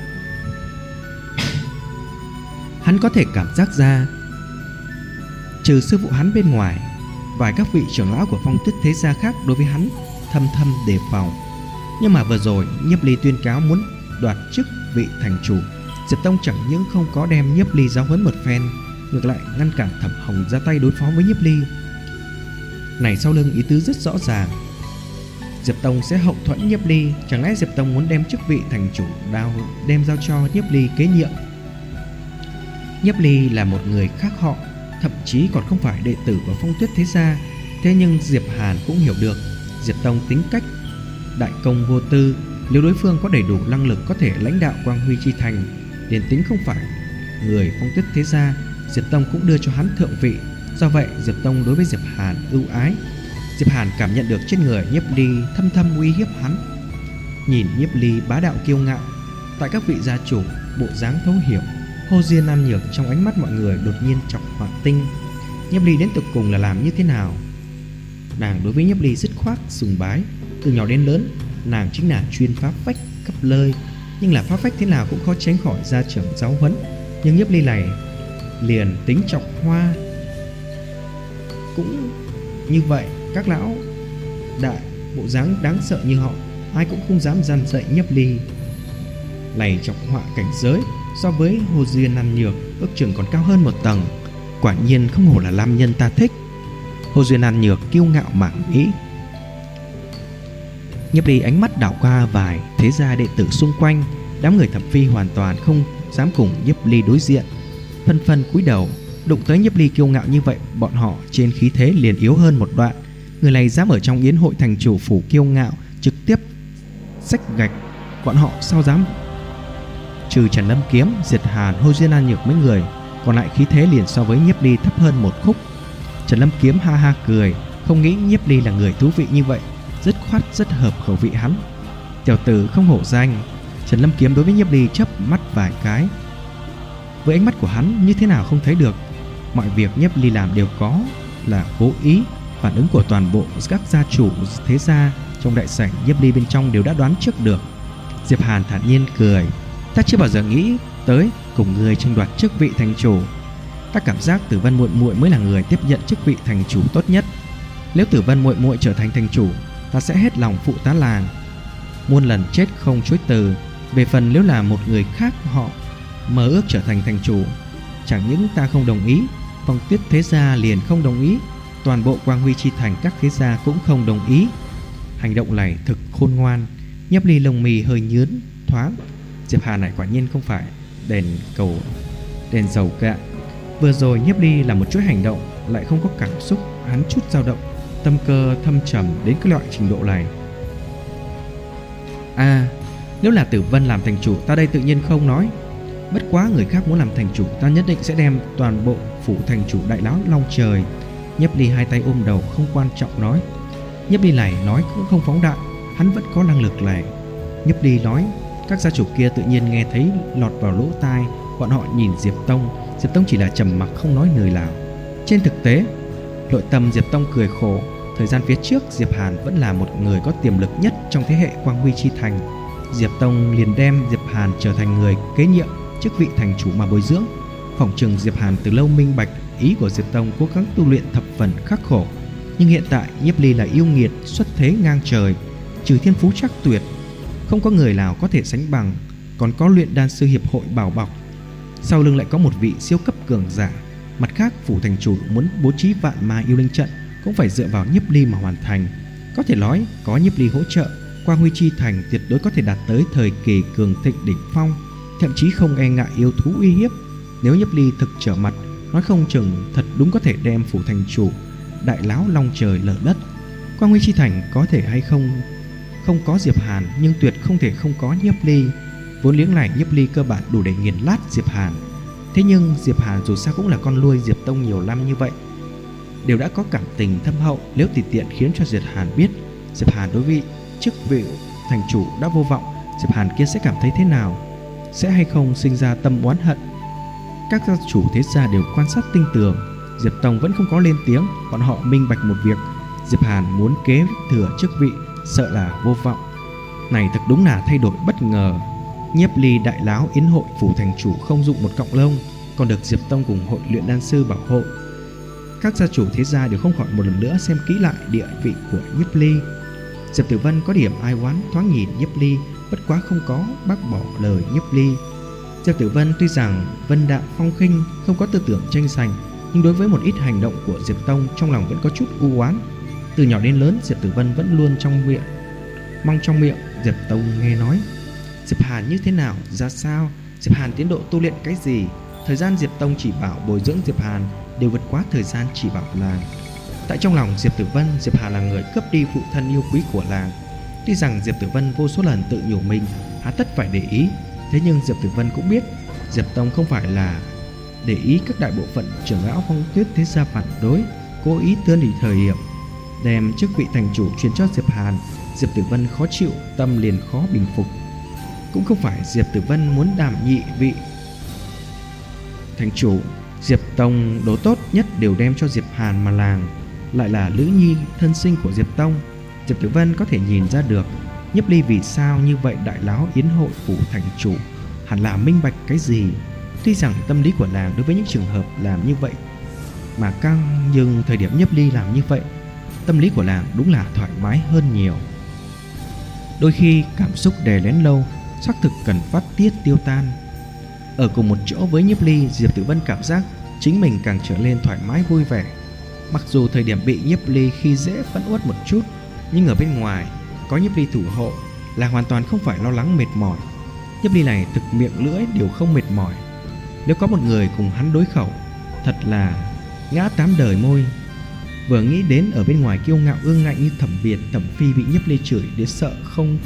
[SPEAKER 2] hắn có thể cảm giác ra, trừ sư phụ hắn bên ngoài, vài các vị trưởng lão của Phong Tuyết thế gia khác đối với hắn thâm thâm đề phòng. Nhưng mà vừa rồi Nhiếp Ly tuyên cáo muốn đoạt chức vị thành chủ, Diệp Tông chẳng những không có đem Nhiếp Ly giáo huấn một phen, ngược lại ngăn cản Thẩm Hồng ra tay đối phó với Nhiếp Ly. Này sau lưng ý tứ rất rõ ràng, Diệp Tông sẽ hậu thuẫn Nhiếp Ly. Chẳng lẽ Diệp Tông muốn đem chức vị thành chủ đem giao cho Nhiếp Ly kế nhiệm? Nhiếp Ly là một người khác họ, thậm chí còn không phải đệ tử của Phong Tuyết thế gia. Thế nhưng Diệp Hàn cũng hiểu được Diệp Tông tính cách đại công vô tư. Nếu đối phương có đầy đủ năng lực có thể lãnh đạo Quang Huy chi thành, liền tính không phải người Phong Tuyết thế gia, Diệp Tông cũng đưa cho hắn thượng vị. Do vậy Diệp Tông đối với Diệp Hàn ưu ái. Diệp Hàn cảm nhận được trên người Nhiếp Ly thâm thâm uy hiếp hắn. Nhìn Nhiếp Ly bá đạo kiêu ngạo, tại các vị gia chủ bộ dáng thấu hiểu, Hồ Diên An Nhược trong ánh mắt mọi người đột nhiên chọc hỏa tinh. Nhiếp Ly đến tận cùng là làm như thế nào? Nàng đối với Nhiếp Ly dứt khoát sùng bái. Từ nhỏ đến lớn, nàng chính là chuyên pháp phách cấp lơi, nhưng là pháp phách thế nào cũng khó tránh khỏi gia trưởng giáo huấn. Nhưng Nhiếp Ly này liền tính chọc hoa cũng như vậy. Các lão đại bộ dáng đáng sợ như họ, ai cũng không dám gian dạy Nhiếp Ly. Này chọc họa cảnh giới so với Hồ Diên An Nhược ước chừng còn cao hơn một tầng. Quả nhiên không hổ là nam nhân ta thích. Hồ Diên An Nhược kiêu ngạo mà nghĩ. Nhiếp Ly ánh mắt đảo qua vài thế gia đệ tử xung quanh. Đám người Thẩm Phi hoàn toàn không dám cùng Nhiếp Ly đối diện, phân phân cúi đầu. Đụng tới Nhiếp Ly kiêu ngạo như vậy, bọn họ trên khí thế liền yếu hơn một đoạn. Người này dám ở trong yến hội thành chủ phủ kiêu ngạo, trực tiếp xách gạch, bọn họ sao dám? Trừ Trần Lâm Kiếm, Diệt Hàn, Hồ Diên An Nhược mấy người, còn lại khí thế liền so với Nhiếp Ly thấp hơn một khúc. Trần Lâm Kiếm ha ha cười, không nghĩ Nhiếp Ly là người thú vị như vậy, dứt khoát rất hợp khẩu vị hắn. Tiểu tử không hổ danh. Trần Lâm Kiếm đối với Nhiếp Ly chớp mắt vài cái. Với ánh mắt của hắn như thế nào không thấy được, mọi việc Nhiếp Ly làm đều có là cố ý. Phản ứng của toàn bộ các gia chủ thế gia trong đại sảnh, Nhiếp Ly bên trong đều đã đoán trước được. Diệp Hàn thản nhiên cười. Ta chưa bao giờ nghĩ tới cùng người tranh đoạt chức vị thành chủ. Ta cảm giác Tử Vân muội muội mới là người tiếp nhận chức vị thành chủ tốt nhất. Nếu Tử Vân muội muội trở thành thành chủ, ta sẽ hết lòng phụ tá làng, muôn lần chết không chối từ. Về phần nếu là một người khác họ mơ ước trở thành thành chủ, chẳng những ta không đồng ý, Phong Tuyết thế gia liền không đồng ý, toàn bộ Quang Huy chi thành các thế gia cũng không đồng ý. Hành động này thực khôn ngoan. Nhiếp Ly lông mì hơi nhướng thoáng. Diệp Hàn này quả nhiên không phải đèn dầu cạn. Vừa rồi Nhiếp Ly là một chuỗi hành động lại không có cảm xúc, hắn chút dao động, tâm cơ thâm trầm đến cái loại trình độ này. Nếu là Tử Vân làm thành chủ, ta đây tự nhiên không nói. Bất quá người khác muốn làm thành chủ, ta nhất định sẽ đem toàn bộ phủ thành chủ đại lão long trời. Nhiếp Ly hai tay ôm đầu không quan trọng nói. Nhiếp Ly này nói cũng không phóng đại, hắn vẫn có năng lực này. Nhiếp Ly nói, các gia chủ kia tự nhiên nghe thấy lọt vào lỗ tai. Bọn họ nhìn Diệp Tông chỉ là trầm mặc không nói lời nào. Trên thực tế, nội tâm Diệp Tông cười khổ. Thời gian phía trước, Diệp Hàn vẫn là một người có tiềm lực nhất trong thế hệ Quang Huy chi thành. Diệp Tông liền đem Diệp Hàn trở thành người kế nhiệm chức vị thành chủ mà bồi dưỡng. Phỏng chừng Diệp Hàn từ lâu minh bạch ý của Diệp Tông cố gắng tu luyện thập phần khắc khổ. Nhưng hiện tại Nhiếp Ly là yêu nghiệt xuất thế ngang trời, trừ thiên phú chắc tuyệt, không có người nào có thể sánh bằng. Còn có luyện đan sư hiệp hội bảo bọc, sau lưng lại có một vị siêu cấp cường giả. Mặt khác, phủ thành chủ muốn bố trí vạn ma yêu linh trận cũng phải dựa vào Nhiếp Ly mà hoàn thành. Có thể nói, có Nhiếp Ly hỗ trợ, Quang Huy Chi Thành tuyệt đối có thể đạt tới thời kỳ cường thịnh đỉnh phong, thậm chí không e ngại yêu thú uy hiếp. Nếu Nhiếp Ly thực trở mặt, nói không chừng thật đúng có thể đem phủ thành chủ đại láo long trời lở đất. Quang Huy Chi Thành có thể hay không có Diệp Hàn, nhưng tuyệt không thể không có Nhiếp Ly. Vốn liếng này Nhiếp Ly cơ bản đủ để nghiền lát Diệp Hàn. Thế nhưng Diệp Hàn dù sao cũng là con nuôi Diệp Tông nhiều năm như vậy, đều đã có cảm tình thâm hậu. Nếu tùy tiện khiến cho Diệp Hàn biết Diệp Hàn đối với chức vị thành chủ đã vô vọng, Diệp Hàn kia sẽ cảm thấy thế nào? Sẽ hay không sinh ra tâm oán hận? Các gia chủ thế gia đều quan sát tinh tường. Diệp Tông vẫn không có lên tiếng. Bọn họ minh bạch một việc, Diệp Hàn muốn kế thừa chức vị sợ là vô vọng. Này thật đúng là thay đổi bất ngờ. Nhiếp Ly đại láo yến hội phủ thành chủ không dụng một cọng lông, còn được Diệp Tông cùng hội luyện đan sư bảo hộ. Các gia chủ thế gia đều không khỏi một lần nữa xem kỹ lại địa vị của Nhiếp Ly. Diệp Tử Vân có điểm ai oán thoáng nhìn Nhiếp Ly, bất quá không có bác bỏ lời Nhiếp Ly. Diệp Tử Vân tuy rằng vân đạm phong khinh, không có tư tưởng tranh giành, nhưng đối với một ít hành động của Diệp Tông trong lòng vẫn có chút u oán. Từ nhỏ đến lớn, Diệp Tử Vân vẫn luôn mong trong miệng Diệp Tông nghe nói Diệp Hàn như thế nào, ra sao, Diệp Hàn tiến độ tu luyện cái gì. Thời gian Diệp Tông chỉ bảo bồi dưỡng Diệp Hàn đều vượt quá thời gian chỉ bảo làng. Tại trong lòng Diệp Tử Vân, Diệp Hàn là người cướp đi phụ thân yêu quý của làng. Tuy rằng Diệp Tử Vân vô số lần tự nhủ mình há tất phải để ý, thế nhưng Diệp Tử Vân cũng biết Diệp Tông không phải là để ý các đại bộ phận trưởng lão Phong Tuyết thế gia phản đối, cố ý tươn đi thời điểm đem chức vị thành chủ truyền cho Diệp Hàn. Diệp Tử Vân khó chịu, tâm liền khó bình phục. Cũng không phải Diệp Tử Vân muốn đảm nhị vị thành chủ, Diệp Tông đồ tốt nhất đều đem cho Diệp Hàn, mà làng lại là nữ nhi thân sinh của Diệp Tông. Diệp Tử Vân có thể nhìn ra được Nhiếp Ly vì sao như vậy đại láo yến hội phủ thành chủ, hẳn là minh bạch cái gì. Tuy rằng tâm lý của làng đối với những trường hợp làm như vậy mà căng, nhưng thời điểm Nhiếp Ly làm như vậy, tâm lý của làng đúng là thoải mái hơn nhiều. Đôi khi cảm xúc đè nén lâu, xác thực cần phát tiết tiêu tan. Ở cùng một chỗ với Nhiếp Ly, Diệp Tử Vân cảm giác chính mình càng trở nên thoải mái vui vẻ. Mặc dù thời điểm bị Nhiếp Ly khi dễ phẫn uất một chút, nhưng ở bên ngoài có Nhiếp Ly thủ hộ, là hoàn toàn không phải lo lắng mệt mỏi. Nhiếp Ly này thực miệng lưỡi đều không mệt mỏi. Nếu có một người cùng hắn đối khẩu, thật là ngã tám đời môi. Vừa nghĩ đến ở bên ngoài kiêu ngạo ương ngạnh như Thẩm Việt, Thẩm Phi bị Nhiếp Ly chửi đến sợ không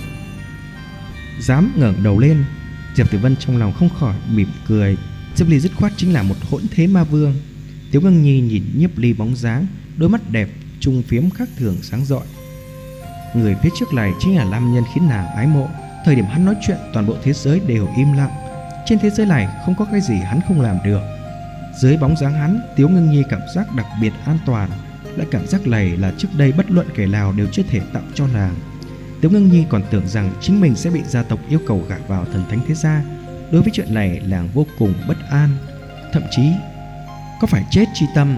[SPEAKER 2] dám ngẩng đầu lên, Diệp Tử Vân trong lòng không khỏi mỉm cười. Nhiếp Ly dứt khoát chính là một hỗn thế ma vương. Tiếu Ngưng Nhi nhìn Nhiếp Ly bóng dáng, đôi mắt đẹp trung phiếm khác thường sáng rọi. Người phía trước này chính là nam nhân khiến nàng ái mộ. Thời điểm hắn nói chuyện, toàn bộ thế giới đều im lặng. Trên thế giới này không có cái gì hắn không làm được. Dưới bóng dáng hắn, Tiếu Ngưng Nhi cảm giác đặc biệt an toàn. Loại cảm giác này là trước đây bất luận kẻ nào đều chưa thể tạo cho nàng. Tiếu Ngưng Nhi còn tưởng rằng chính mình sẽ bị gia tộc yêu cầu gả vào thần thánh thế gia. Đối với chuyện này, nàng vô cùng bất an, thậm chí có phải chết chi tâm.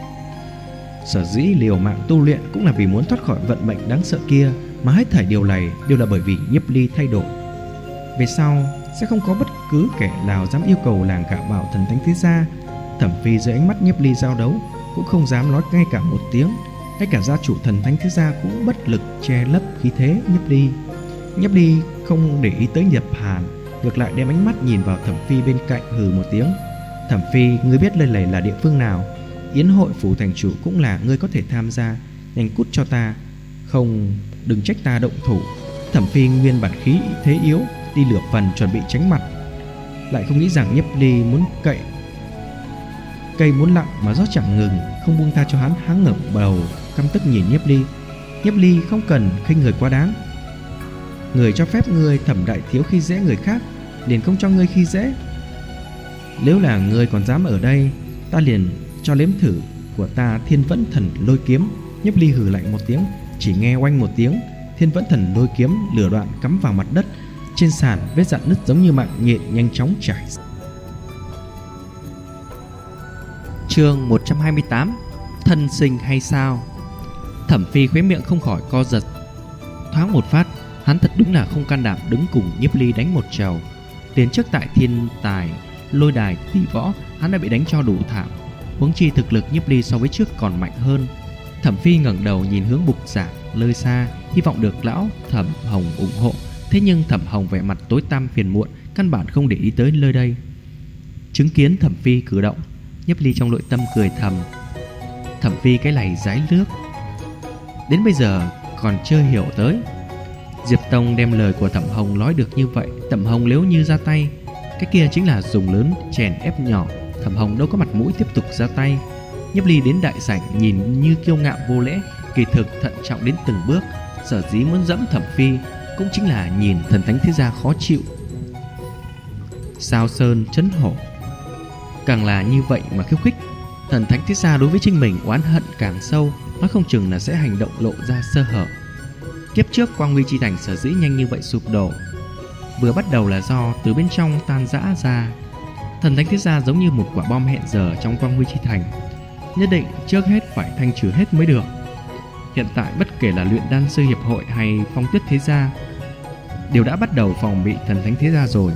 [SPEAKER 2] Sở dĩ liều mạng tu luyện cũng là vì muốn thoát khỏi vận mệnh đáng sợ kia, mà hết thảy điều này đều là bởi vì Nhiếp Ly thay đổi. Về sau sẽ không có bất cứ kẻ nào dám yêu cầu nàng gả vào thần thánh thế gia. Thẩm Phi dưới ánh mắt Nhiếp Ly giao đấu cũng không dám nói ngay cả một tiếng. Ngay cả gia chủ thần thánh thế gia cũng bất lực che lấp khí thế Nhiếp Ly. Nhiếp Ly không để ý tới Diệp Hàn, ngược lại đem ánh mắt nhìn vào Thẩm Phi bên cạnh, hừ một tiếng. Thẩm Phi, ngươi biết nơi này là địa phương nào? Yến hội phủ thành chủ cũng là ngươi có thể tham gia, nhanh cút cho ta, không đừng trách ta động thủ. Thẩm Phi nguyên bản khí thế yếu, đi lửa phần chuẩn bị tránh mặt, lại không nghĩ rằng Nhiếp Ly muốn cây muốn lặng mà gió chẳng ngừng, không buông tha cho hắn. Hắn ngẩng đầu căm tức nhìn Nhiếp Ly. Nhiếp Ly, không cần khinh người quá đáng. Người cho phép ngươi Thẩm đại thiếu khi dễ người khác, liền không cho ngươi khi dễ. Nếu là ngươi còn dám ở đây, ta liền cho nếm thử của ta Thiên Vẫn Thần Lôi Kiếm. Nhiếp Ly hừ lạnh một tiếng, chỉ nghe oanh một tiếng, Thiên Vẫn Thần Lôi Kiếm lửa đoạn cắm vào mặt đất. Trên sàn vết rạn nứt giống như mạng nhện nhanh chóng trải. Chương 128: Thân sinh hay sao? Thẩm Phi khóe miệng không khỏi co giật. Thoáng một phát, hắn thật đúng là không can đảm đứng cùng Nhiếp Ly đánh một trầu. Liền trước tại thiên tài lôi đài tỷ võ, hắn đã bị đánh cho đủ thảm, huống chi thực lực Nhiếp Ly so với trước còn mạnh hơn. Thẩm Phi ngẩng đầu nhìn hướng bục giảng nơi xa, hy vọng được lão Thẩm Hồng ủng hộ. Thế nhưng Thẩm Hồng vẻ mặt tối tăm phiền muộn, căn bản không để ý tới nơi đây. Chứng kiến Thẩm Phi cử động, Nhiếp Ly trong nội tâm cười thầm. Thẩm Phi cái này rái nước, đến bây giờ còn chưa hiểu tới. Diệp Tông đem lời của Thẩm Hồng nói được như vậy, Thẩm Hồng nếu như ra tay, cái kia chính là dùng lớn chèn ép nhỏ. Thẩm Hồng đâu có mặt mũi tiếp tục ra tay. Nhiếp Ly đến đại sảnh nhìn như kiêu ngạo vô lễ, kỳ thực thận trọng đến từng bước. Sở dĩ muốn dẫm Thẩm Phi cũng chính là nhìn thần thánh thế gia khó chịu. Sao sơn chấn hổ, càng là như vậy mà khiêu khích. Thần thánh thế gia đối với chính mình oán hận càng sâu, nói không chừng là sẽ hành động lộ ra sơ hở. Kiếp trước Quang Huy chi thành sở dĩ nhanh như vậy sụp đổ, vừa bắt đầu là do từ bên trong tan rã ra. Thần thánh thế gia giống như một quả bom hẹn giờ trong Quang Huy chi thành, nhất định trước hết phải thanh trừ hết mới được. Hiện tại bất kể là luyện đan sư hiệp hội hay Phong Tuyết thế gia đều đã bắt đầu phòng bị thần thánh thế gia rồi.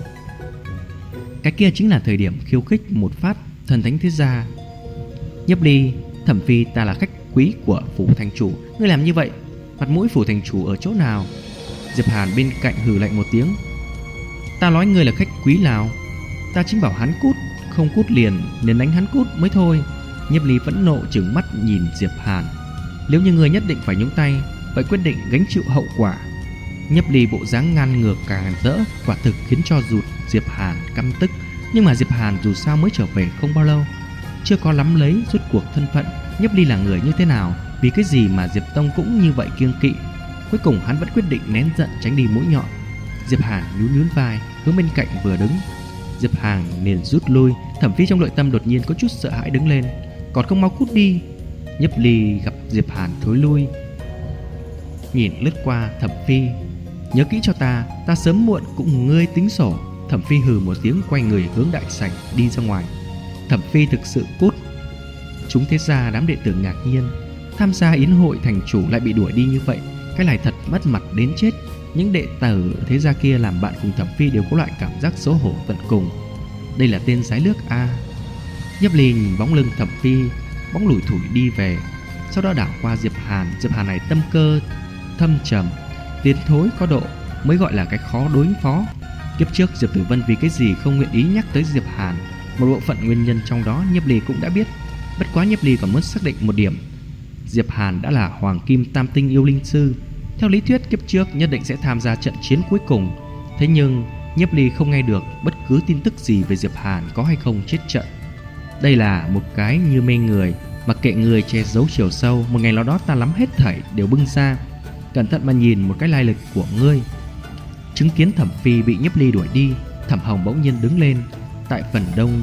[SPEAKER 2] Cái kia chính là thời điểm khiêu khích một phát thần thánh thế gia. Nhiếp Ly, Thẩm Phi, ta là khách quý của phủ thành chủ, ngươi làm như vậy, mặt mũi phủ thành chủ ở chỗ nào? Diệp Hàn bên cạnh hừ lạnh một tiếng. Ta nói ngươi là khách quý nào? Ta chính bảo hắn cút, không cút liền đánh hắn cút mới thôi. Nhiếp Ly phẫn nộ trừng mắt nhìn Diệp Hàn. Nếu như ngươi nhất định phải nhúng tay, vậy quyết định gánh chịu hậu quả. Nhiếp Ly bộ dáng ngang ngược càng rỡ, quả thực khiến cho Diệp Hàn căm tức. Nhưng mà Diệp Hàn dù sao mới trở về không bao lâu, chưa có lắm lấy rốt cuộc thân phận Nhiếp Ly là người như thế nào, vì cái gì mà Diệp Tông cũng như vậy kiêng kỵ. Cuối cùng hắn vẫn quyết định nén giận tránh đi mũi nhọn. Diệp Hàn nhún vai hướng bên cạnh vừa đứng. Diệp Hàn liền rút lui. Thẩm Phi trong nội tâm đột nhiên có chút sợ hãi đứng lên. Còn không mau cút đi. Nhiếp Ly gặp Diệp Hàn thối lui, nhìn lướt qua Thẩm Phi. Nhớ kỹ cho ta sớm muộn cũng ngươi tính sổ. Thẩm Phi hừ một tiếng, quay người hướng đại sảnh đi ra ngoài. Thẩm Phi thực sự cút. Chúng thế gia đám đệ tử ngạc nhiên, tham gia yến hội thành chủ lại bị đuổi đi như vậy, cái này thật mất mặt đến chết. Những đệ tử thế gia kia làm bạn cùng Thẩm Phi đều có loại cảm giác xấu hổ tận cùng. Đây là tên sái nước a. Nhiếp Ly nhìn bóng lưng Thẩm Phi, bóng lủi thủi đi về, sau đó đảo qua Diệp Hàn. Diệp Hàn này tâm cơ thâm trầm, tiến thối có độ, mới gọi là cái khó đối phó. Kiếp trước Diệp Tử Vân vì cái gì không nguyện ý nhắc tới Diệp Hàn, một bộ phận nguyên nhân trong đó Nhiếp Ly cũng đã biết. Bất quá Nhiếp Ly còn muốn xác định một điểm, Diệp Hàn đã là Hoàng Kim Tam Tinh yêu linh sư, theo lý thuyết kiếp trước nhất định sẽ tham gia trận chiến cuối cùng. Thế nhưng Nhiếp Ly không nghe được bất cứ tin tức gì về Diệp Hàn có hay không chết trận. Đây là một cái như mê người, mặc kệ người che giấu chiều sâu, một ngày nào đó ta nắm hết thảy đều bưng ra. Cẩn thận mà nhìn một cái lai lịch của ngươi. Chứng kiến Thẩm Phi bị Nhiếp Ly đuổi đi, Thẩm Hồng bỗng nhiên đứng lên. Tại phần đông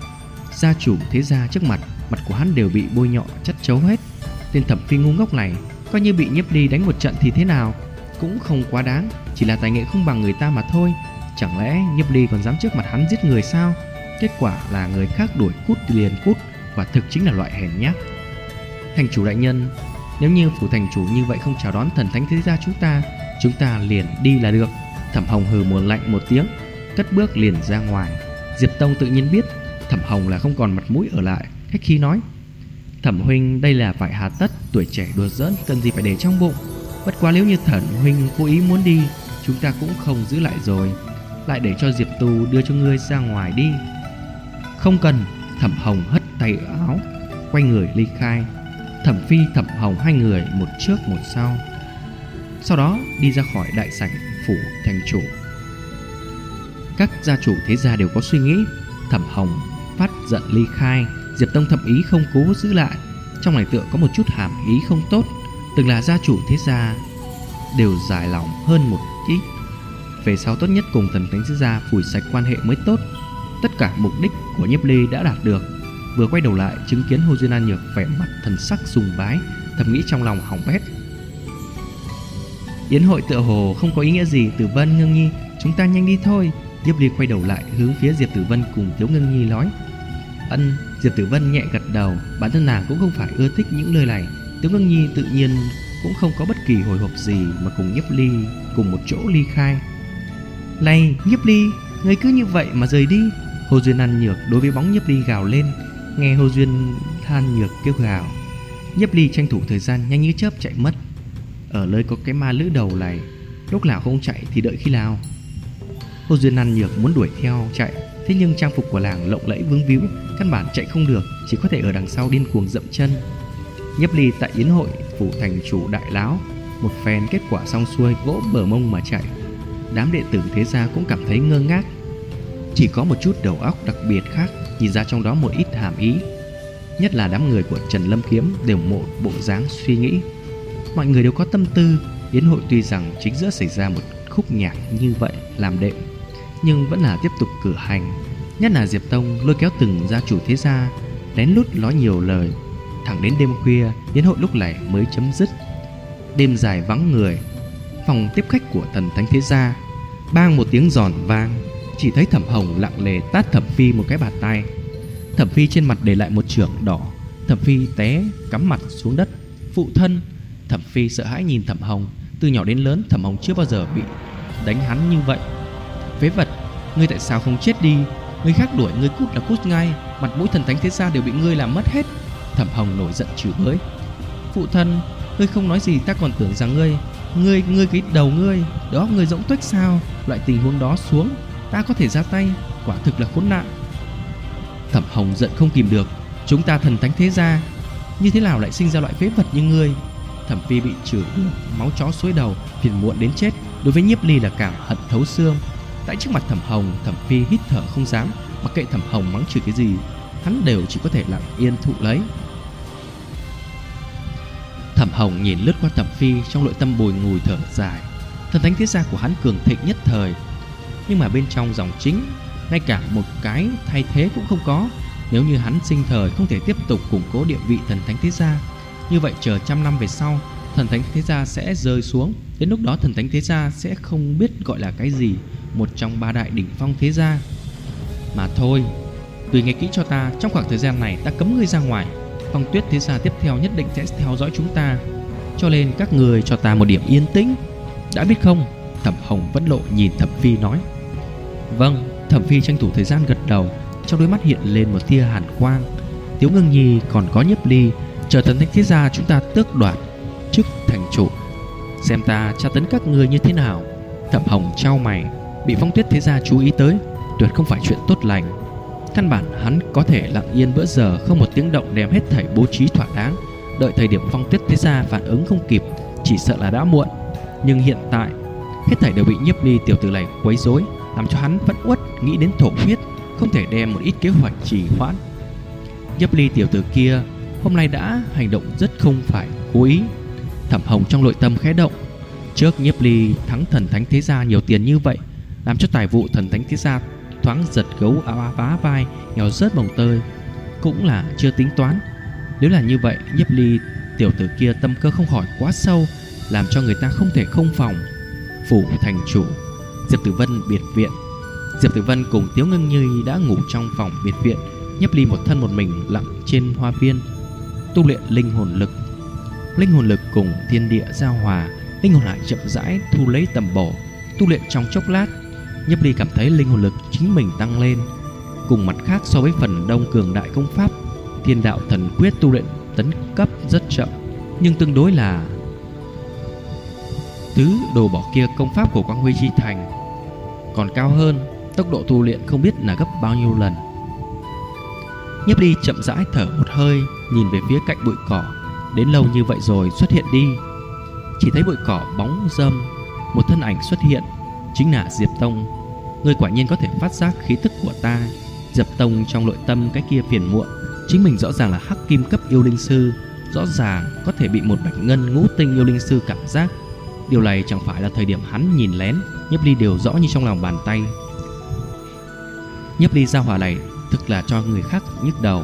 [SPEAKER 2] gia chủ thế gia trước mặt của hắn đều bị bôi nhọ chất chấu hết. Tên Thẩm Phi ngu ngốc này, coi như bị Nhiếp Ly đánh một trận thì thế nào, cũng không quá đáng, chỉ là tài nghệ không bằng người ta mà thôi. Chẳng lẽ Nhiếp Ly còn dám trước mặt hắn giết người sao? Kết quả là người khác đuổi cút liền cút, quả thực chính là loại hèn nhát. Thành chủ đại nhân, nếu như phủ thành chủ như vậy không chào đón thần thánh thế gia chúng ta liền đi là được. Thẩm Hồng hừ một lạnh một tiếng, cất bước liền ra ngoài. Diệp Tông tự nhiên biết Thẩm Hồng là không còn mặt mũi ở lại, khách khí nói: Thẩm huynh, đây là phải hà tất, tuổi trẻ đùa giỡn cần gì phải để trong bụng. Bất quá nếu như Thẩm huynh cố ý muốn đi, chúng ta cũng không giữ lại rồi, lại để cho Diệp Tu đưa cho ngươi ra ngoài đi. Không cần. Thẩm Hồng hất tay áo, quay người ly khai. Thẩm Phi, Thẩm Hồng hai người một trước một sau đó đi ra khỏi đại sảnh phủ thành chủ. Các gia chủ thế gia đều có suy nghĩ. Thẩm Hồng phát giận ly khai, Diệp Tông thậm ý không cố giữ lại, trong này tựa có một chút hàm ý không tốt. Từng là gia chủ thế gia đều giải lòng hơn một ít, về sau tốt nhất cùng thần thánh thế gia phủi sạch quan hệ mới tốt. Tất cả mục đích của Nhiếp Ly đã đạt được. Vừa quay đầu lại chứng kiến Hồ Duyên An Nhược vẻ mặt thần sắc sùng bái, thầm nghĩ trong lòng hỏng bét. Yến hội tựa hồ không có ý nghĩa gì. Tử Vân, Ngưng Nhi, chúng ta nhanh đi thôi. Nhiếp Ly quay đầu lại hướng phía Diệp Tử Vân cùng Tiếu Ngưng Nhi nói: Diệp Tử Vân nhẹ gật đầu. Bản thân nàng cũng không phải ưa thích những nơi này. Tiếu Ngưng Nhi tự nhiên cũng không có bất kỳ hồi hộp gì mà cùng Nhiếp Ly cùng một chỗ ly khai. Này Nhiếp Ly, ngươi cứ như vậy mà rời đi. Hồ Duyên An Nhược đối với bóng Nhiếp Ly gào lên. Nghe Hồ Duyên An Nhược kêu gào, Nhiếp Ly tranh thủ thời gian nhanh như chớp chạy mất. Ở nơi có cái ma lữ đầu này, lúc nào không chạy thì đợi khi nào. Hồ Duyên An Nhược muốn đuổi theo chạy, thế nhưng trang phục của nàng lộng lẫy vướng víu, căn bản chạy không được, chỉ có thể ở đằng sau điên cuồng dậm chân. Nhiếp Ly tại yến hội phủ thành chủ đại láo, một phen kết quả xong xuôi vỗ bờ mông mà chạy. Đám đệ tử thế gia cũng cảm thấy ngơ ngác. Chỉ có một chút đầu óc đặc biệt khác nhìn ra trong đó một ít hàm ý. Nhất là đám người của Trần Lâm Kiếm đều một bộ dáng suy nghĩ. Mọi người đều có tâm tư. Yến hội tuy rằng chính giữa xảy ra một khúc nhạc như vậy làm đệm, nhưng vẫn là tiếp tục cử hành. Nhất là Diệp Tông lôi kéo từng gia chủ thế gia lén lút nói nhiều lời. Thẳng đến đêm khuya, yến hội lúc này mới chấm dứt. Đêm dài vắng người. Phòng tiếp khách của Thần Thánh thế gia, bang một tiếng giòn vang, chỉ thấy Thẩm Hồng lặng lẽ tát Thẩm Phi một cái bạt tai. Thẩm Phi trên mặt để lại một chưởng đỏ. Thẩm Phi té cắm mặt xuống đất. Phụ thân! Thẩm Phi sợ hãi nhìn Thẩm Hồng. Từ nhỏ đến lớn Thẩm Hồng chưa bao giờ bị đánh hắn như vậy. Phế vật! Ngươi tại sao không chết đi? Người khác đuổi ngươi cút là cút ngay. Mặt mũi Thần Thánh thế gia đều bị ngươi làm mất hết. Thẩm Hồng nổi giận chửi bới. Phụ thân! Ngươi không nói gì ta còn tưởng rằng ngươi cái đầu ngươi đó ngươi rỗng tuếch sao? Loại tình huống đó xuống ta có thể ra tay, quả thực là khốn nạn. Thẩm Hồng giận không kìm được. Chúng ta Thần Thánh thế gia như thế nào lại sinh ra loại phế vật như ngươi? Thẩm Phi bị chửi máu chó xối đầu, phiền muộn đến chết. Đối với Nhiếp Ly là cảm hận thấu xương. Tại trước mặt Thẩm Hồng, Thẩm Phi hít thở không dám. Mặc kệ Thẩm Hồng mắng chửi cái gì, hắn đều chỉ có thể lặng yên thụ lấy. Thẩm Hồng nhìn lướt qua Thẩm Phi, trong nội tâm bồi ngùi thở dài. Thần Thánh thế gia của hắn cường thịnh nhất thời, nhưng mà bên trong dòng chính ngay cả một cái thay thế cũng không có. Nếu như hắn sinh thời không thể tiếp tục củng cố địa vị Thần Thánh thế gia, như vậy chờ trăm năm về sau Thần Thánh thế gia sẽ rơi xuống. Đến lúc đó Thần Thánh thế gia sẽ không biết gọi là cái gì, một trong ba đại đỉnh phong thế gia mà thôi. Tùy nghe kỹ cho ta, trong khoảng thời gian này ta cấm ngươi ra ngoài. Phong Tuyết thế gia tiếp theo nhất định sẽ theo dõi chúng ta, cho nên các người cho ta một điểm yên tĩnh, đã biết không? Thẩm Hồng vẫn lộ nhìn Thẩm Phi nói. Vâng. Thẩm Phi tranh thủ thời gian gật đầu, trong đôi mắt hiện lên một tia hàn quang. Tiếu Ngưng Nhi còn có Nhiếp Ly, chờ Thần Thánh thế gia chúng ta tước đoạt chức thành chủ, xem ta tra tấn các người như thế nào. Thẩm Hồng chau mày. Bị Phong Tuyết thế gia chú ý tới tuyệt không phải chuyện tốt lành. Căn bản hắn có thể lặng yên bữa giờ không một tiếng động đem hết thảy bố trí thỏa đáng. Đợi thời điểm Phong Tuyết thế gia phản ứng không kịp, chỉ sợ là đã muộn. Nhưng hiện tại hết thảy đều bị Nhiếp Ly tiểu tử này quấy rối, làm cho hắn vẫn uất nghĩ đến thổ huyết, không thể đem một ít kế hoạch trì hoãn. Nhiếp Ly tiểu tử kia hôm nay đã hành động rất không phải cố ý. Thẩm Hồng trong nội tâm khẽ động. Trước Nhiếp Ly thắng Thần Thánh thế gia nhiều tiền như vậy, làm cho tài vụ Thần Thánh thế gia thoáng giật gấu vá vai, nghèo rớt bồng tơi, cũng là chưa tính toán. Nếu là như vậy, Nhiếp Ly tiểu tử kia tâm cơ không khỏi quá sâu, làm cho người ta không thể không phòng. Phủ thành chủ, Diệp Tử Vân biệt viện. Diệp Tử Vân cùng Tiếu Ngưng Nhi đã ngủ trong phòng biệt viện. Nhiếp Ly một thân một mình lặng trên hoa viên tu luyện linh hồn lực. Linh hồn lực cùng thiên địa giao hòa, linh hồn lại chậm rãi thu lấy tầm bổ. Tu luyện trong chốc lát, Nhiếp Ly cảm thấy linh hồn lực chính mình tăng lên. Cùng mặt khác, so với phần đông cường đại công pháp Thiên Đạo Thần Quyết tu luyện tấn cấp rất chậm, nhưng tương đối là tứ đồ bỏ kia công pháp của Quang Huy Chi Thành còn cao hơn, tốc độ tu luyện không biết là gấp bao nhiêu lần. Nhiếp Ly chậm rãi thở một hơi, nhìn về phía cạnh bụi cỏ. Đến lâu như vậy rồi xuất hiện đi. Chỉ thấy bụi cỏ bóng râm, một thân ảnh xuất hiện, chính là Diệp Tông. Ngươi quả nhiên có thể phát giác khí tức của ta. Diệp Tông trong nội tâm cái kia phiền muộn. Chính mình rõ ràng là hắc kim cấp yêu linh sư, rõ ràng có thể bị một bạch ngân ngũ tinh yêu linh sư cảm giác. Điều này chẳng phải là thời điểm hắn nhìn lén, Nhiếp Ly đều rõ như trong lòng bàn tay. Nhiếp Ly giao hòa này thực là cho người khác nhức đầu.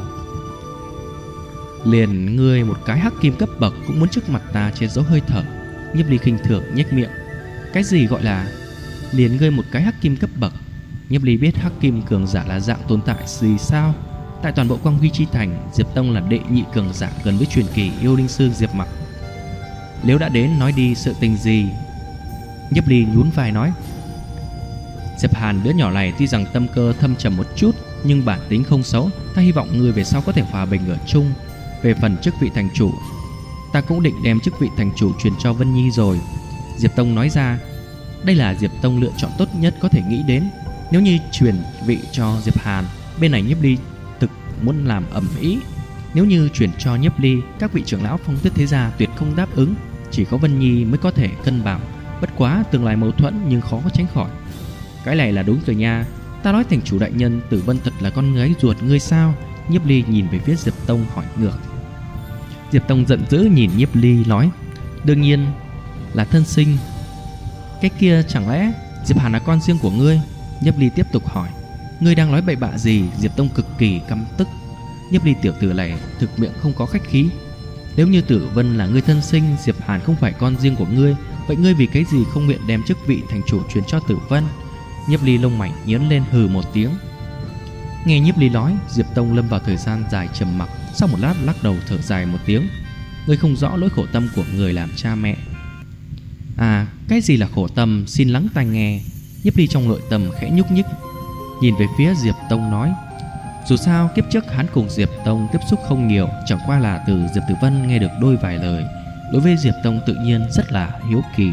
[SPEAKER 2] Liền ngươi một cái hắc kim cấp bậc cũng muốn trước mặt ta che giấu hơi thở. Nhiếp Ly khinh thường nhếch miệng. Cái gì gọi là liền ngươi một cái hắc kim cấp bậc? Nhiếp Ly biết hắc kim cường giả là dạng tồn tại gì sao? Tại toàn bộ Quang Huy Chi Thành, Diệp Tông là đệ nhị cường giả gần với truyền kỳ yêu linh sư Diệp Mặc. Nếu đã đến nói đi sự tình gì? Nhiếp Ly nhún vai nói. Diệp Hàn, đứa nhỏ này tuy rằng tâm cơ thâm trầm một chút, nhưng bản tính không xấu. Ta hy vọng ngươi về sau có thể hòa bình ở chung. Về phần chức vị thành chủ, ta cũng định đem chức vị thành chủ truyền cho Vân Nhi rồi. Diệp Tông nói ra. Đây là Diệp Tông lựa chọn tốt nhất có thể nghĩ đến. Nếu như truyền vị cho Diệp Hàn, bên này Nhiếp Ly thực muốn làm ầm ĩ. Nếu như chuyển cho Nhiếp Ly, các vị trưởng lão Phong Tuyết thế gia tuyệt không đáp ứng. Chỉ có Vân Nhi mới có thể cân bằng. Bất quá tương lai mâu thuẫn nhưng khó có tránh khỏi. Cái này là đúng rồi nha. Ta nói thành chủ đại nhân, Tử Vân thật là con gái ruột ngươi sao? Nhiếp Ly nhìn về phía Diệp Tông hỏi ngược. Diệp Tông giận dữ nhìn Nhiếp Ly nói. Đương nhiên là thân sinh. Cái kia chẳng lẽ Diệp Hàn là con riêng của ngươi? Nhiếp Ly tiếp tục hỏi. Ngươi đang nói bậy bạ gì? Diệp Tông cực kỳ căm tức. Nhiếp Ly tiểu tử này thực miệng không có khách khí. Nếu như Tử Vân là ngươi thân sinh, Diệp Hàn không phải con riêng của ngươi, vậy ngươi vì cái gì không nguyện đem chức vị thành chủ truyền cho Tử Vân? Nhiếp Ly lông mày nhướng lên hừ một tiếng. Nghe Nhiếp Ly nói, Diệp Tông lâm vào thời gian dài trầm mặc. Sau một lát lắc đầu thở dài một tiếng. Ngươi không rõ nỗi khổ tâm của người làm cha mẹ. À, cái gì là khổ tâm, xin lắng tai nghe. Nhiếp Ly trong nội tâm khẽ nhúc nhích, nhìn về phía Diệp Tông nói. Dù sao kiếp trước hắn cùng Diệp Tông tiếp xúc không nhiều, chẳng qua là từ Diệp Tử Vân nghe được đôi vài lời. Đối với Diệp Tông tự nhiên rất là hiếu kỳ.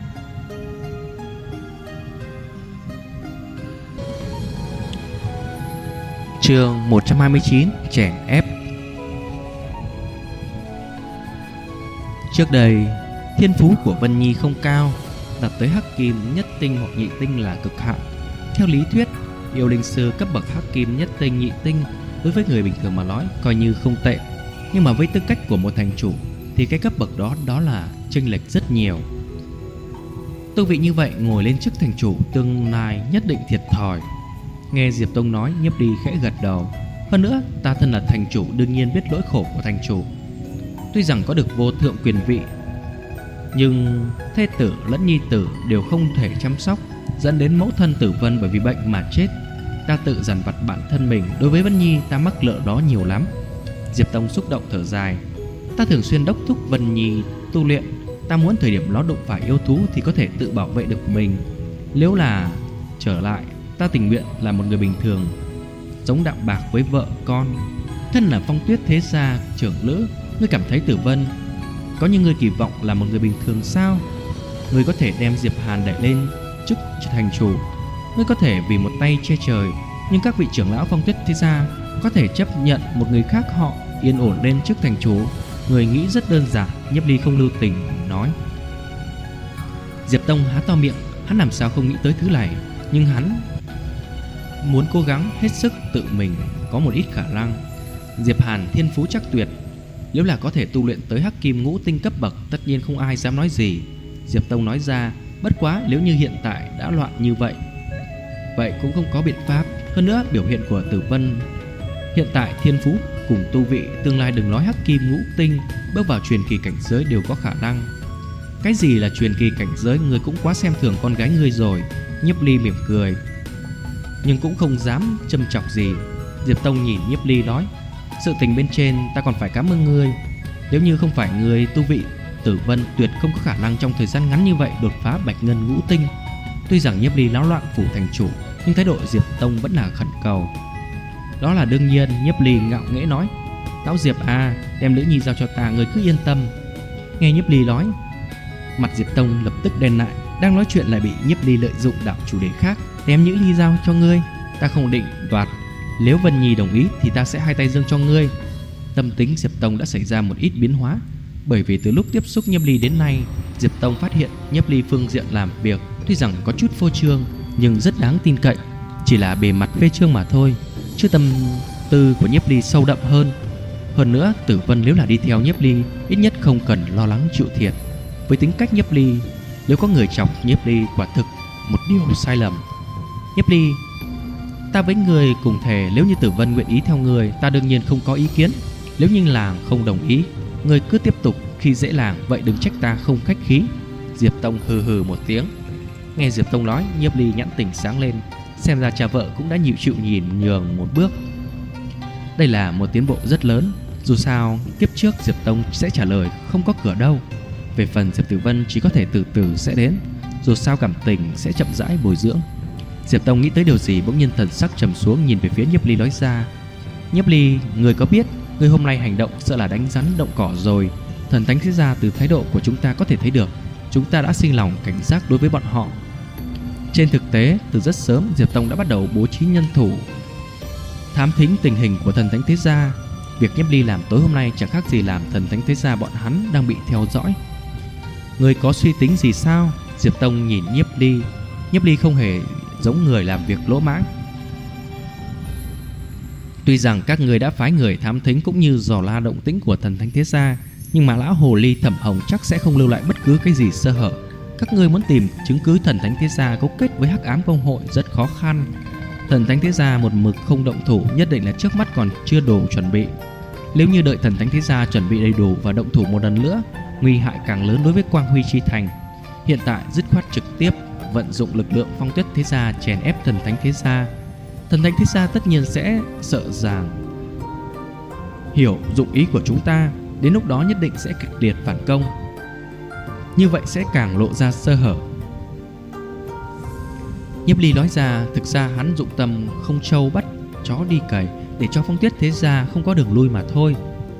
[SPEAKER 2] Chương 129, chèn ép. Trước đây, thiên phú của Vân Nhi không cao, đạt tới hắc kim nhất tinh hoặc nhị tinh là cực hạn. Theo lý thuyết, yêu linh sư cấp bậc hắc kim nhất tinh nhị tinh đối với người bình thường mà nói coi như không tệ, nhưng mà với tư cách của một thành chủ thì cái cấp bậc đó là chênh lệch rất nhiều. Tu vị như vậy ngồi lên chức thành chủ tương lai nhất định thiệt thòi. Nghe Diệp Tông nói, Nhiếp Ly khẽ gật đầu. Hơn nữa, ta thân là thành chủ đương nhiên biết nỗi khổ của thành chủ. Tuy rằng có được vô thượng quyền vị, nhưng thê tử lẫn nhi tử đều không thể chăm sóc, dẫn đến mẫu thân Tử Vân bởi vì bệnh mà chết. Ta tự dằn vặt bản thân mình, đối với Vân Nhi ta mắc lỡ đó nhiều lắm. Diệp Tông xúc động thở dài. Ta thường xuyên đốc thúc Vân Nhi tu luyện. Ta muốn thời điểm nó đụng phải yêu thú thì có thể tự bảo vệ được mình. Nếu là trở lại, ta tình nguyện là một người bình thường, sống đạm bạc với vợ con. Thân là Phong Tuyết thế gia trưởng lữ, ngươi cảm thấy Tử Vân có như ngươi kỳ vọng là một người bình thường sao? Ngươi có thể đem Diệp Hàn đẩy lên chức thành chủ, ngươi có thể vì một tay che trời, nhưng các vị trưởng lão Phong Tuyết thế gia có thể chấp nhận một người khác họ yên ổn lên chức thành chủ. Người nghĩ rất đơn giản. Nhiếp Ly không lưu tình nói. Diệp Tông há to miệng, hắn làm sao không nghĩ tới thứ này, nhưng hắn muốn cố gắng hết sức tự mình có một ít khả năng. Diệp Hàn thiên phú chắc tuyệt, nếu là có thể tu luyện tới hắc kim ngũ tinh cấp bậc, tất nhiên không ai dám nói gì. Diệp Tông nói ra. Bất quá nếu như hiện tại đã loạn như vậy, vậy cũng không có biện pháp. Hơn nữa biểu hiện của Tử Vân hiện tại thiên phú cùng tu vị, tương lai đừng nói hắc kim ngũ tinh, bước vào truyền kỳ cảnh giới đều có khả năng. Cái gì là truyền kỳ cảnh giới, người cũng quá xem thường con gái ngươi rồi. Nhiếp Ly mỉm cười, nhưng cũng không dám châm chọc gì. Diệp Tông nhìn Nhiếp Ly nói. Sự tình bên trên ta còn phải cảm ơn ngươi. Nếu như không phải ngươi, tu vị Tử Vân tuyệt không có khả năng trong thời gian ngắn như vậy đột phá bạch ngân ngũ tinh. Tuy rằng Nhiếp Ly náo loạn phủ thành chủ, nhưng thái độ Diệp Tông vẫn là khẩn cầu. Đó là đương nhiên. Nhiếp Ly ngạo nghễ nói. Lão Diệp à, đem nữ nhi giao cho ta, người cứ yên tâm. Nghe Nhiếp Ly nói, mặt Diệp Tông lập tức đen lại. Đang nói chuyện lại bị Nhiếp Ly lợi dụng đảo chủ đề khác. Đem nữ nhi giao cho ngươi, ta không định đoạt. Nếu Vân Nhi đồng ý thì ta sẽ hai tay dâng cho ngươi. Tâm tính Diệp Tông đã xảy ra một ít biến hóa, bởi vì từ lúc tiếp xúc Nhiếp Ly đến nay, Diệp Tông phát hiện Nhiếp Ly phương diện làm việc tuy rằng có chút phô trương nhưng rất đáng tin cậy. Chỉ là bề mặt phê trương mà thôi, chứ tâm tư của Nhiếp Ly sâu đậm hơn. Hơn nữa, Tử Vân nếu là đi theo Nhiếp Ly, ít nhất không cần lo lắng chịu thiệt. Với tính cách Nhiếp Ly, nếu có người chọc Nhiếp Ly quả thực một điều sai lầm. Nhiếp Ly, ta với người cùng thề, nếu như Tử Vân nguyện ý theo người, ta đương nhiên không có ý kiến. Nếu như làng không đồng ý, người cứ tiếp tục khi dễ làng, vậy đừng trách ta không khách khí. Diệp Tông hừ hừ một tiếng. Nghe Diệp Tông nói, Nhiếp Ly nhãn tỉnh sáng lên. Xem ra cha vợ cũng đã chịu nhìn nhường một bước. Đây là một tiến bộ rất lớn. Dù sao kiếp trước Diệp Tông sẽ trả lời không có cửa đâu. Về phần Diệp Tử Vân chỉ có thể từ từ sẽ đến. Dù sao cảm tình sẽ chậm rãi bồi dưỡng. Diệp Tông nghĩ tới điều gì bỗng nhiên thần sắc trầm xuống, nhìn về phía Nhiếp Ly nói ra: Nhiếp Ly, người có biết người hôm nay hành động sợ là đánh rắn động cỏ rồi. Thần Thánh Thế Gia từ thái độ của chúng ta có thể thấy được chúng ta đã sinh lòng cảnh giác đối với bọn họ. Trên thực tế, từ rất sớm Diệp Tông đã bắt đầu bố trí nhân thủ thám thính tình hình của Thần Thánh Thế Gia. Việc Nhiếp Ly làm tối hôm nay chẳng khác gì làm Thần Thánh Thế Gia bọn hắn đang bị theo dõi. Người có suy tính gì sao? Diệp Tông nhìn Nhiếp Ly. Nhiếp Ly không hề giống người làm việc lỗ mãng. Tuy rằng các người đã phái người thám thính cũng như dò la động tĩnh của Thần Thánh Thế Gia, nhưng mà lão hồ ly Thẩm Hồng chắc sẽ không lưu lại bất cứ cái gì sơ hở. Các ngươi muốn tìm chứng cứ Thần Thánh Thế Gia cấu kết với Hắc Ám Công Hội rất khó khăn. Thần Thánh Thế Gia một mực không động thủ nhất định là trước mắt còn chưa đủ chuẩn bị. Nếu như đợi Thần Thánh Thế Gia chuẩn bị đầy đủ và động thủ một lần nữa, nguy hại càng lớn đối với Quang Huy Chi Thành. Hiện tại dứt khoát trực tiếp vận dụng lực lượng Phong Tuyết Thế Gia chèn ép Thần Thánh Thế Gia. Thần Thánh Thế Gia tất nhiên sẽ sợ rằng hiểu dụng ý của chúng ta, đến lúc đó nhất định sẽ kịch liệt phản công. Như vậy sẽ càng lộ ra sơ hở. Nhiếp Ly nói ra, thực ra hắn dụng tâm không trâu bắt chó đi cày để cho Phong Tuyết Thế Gia không có đường lui mà thôi.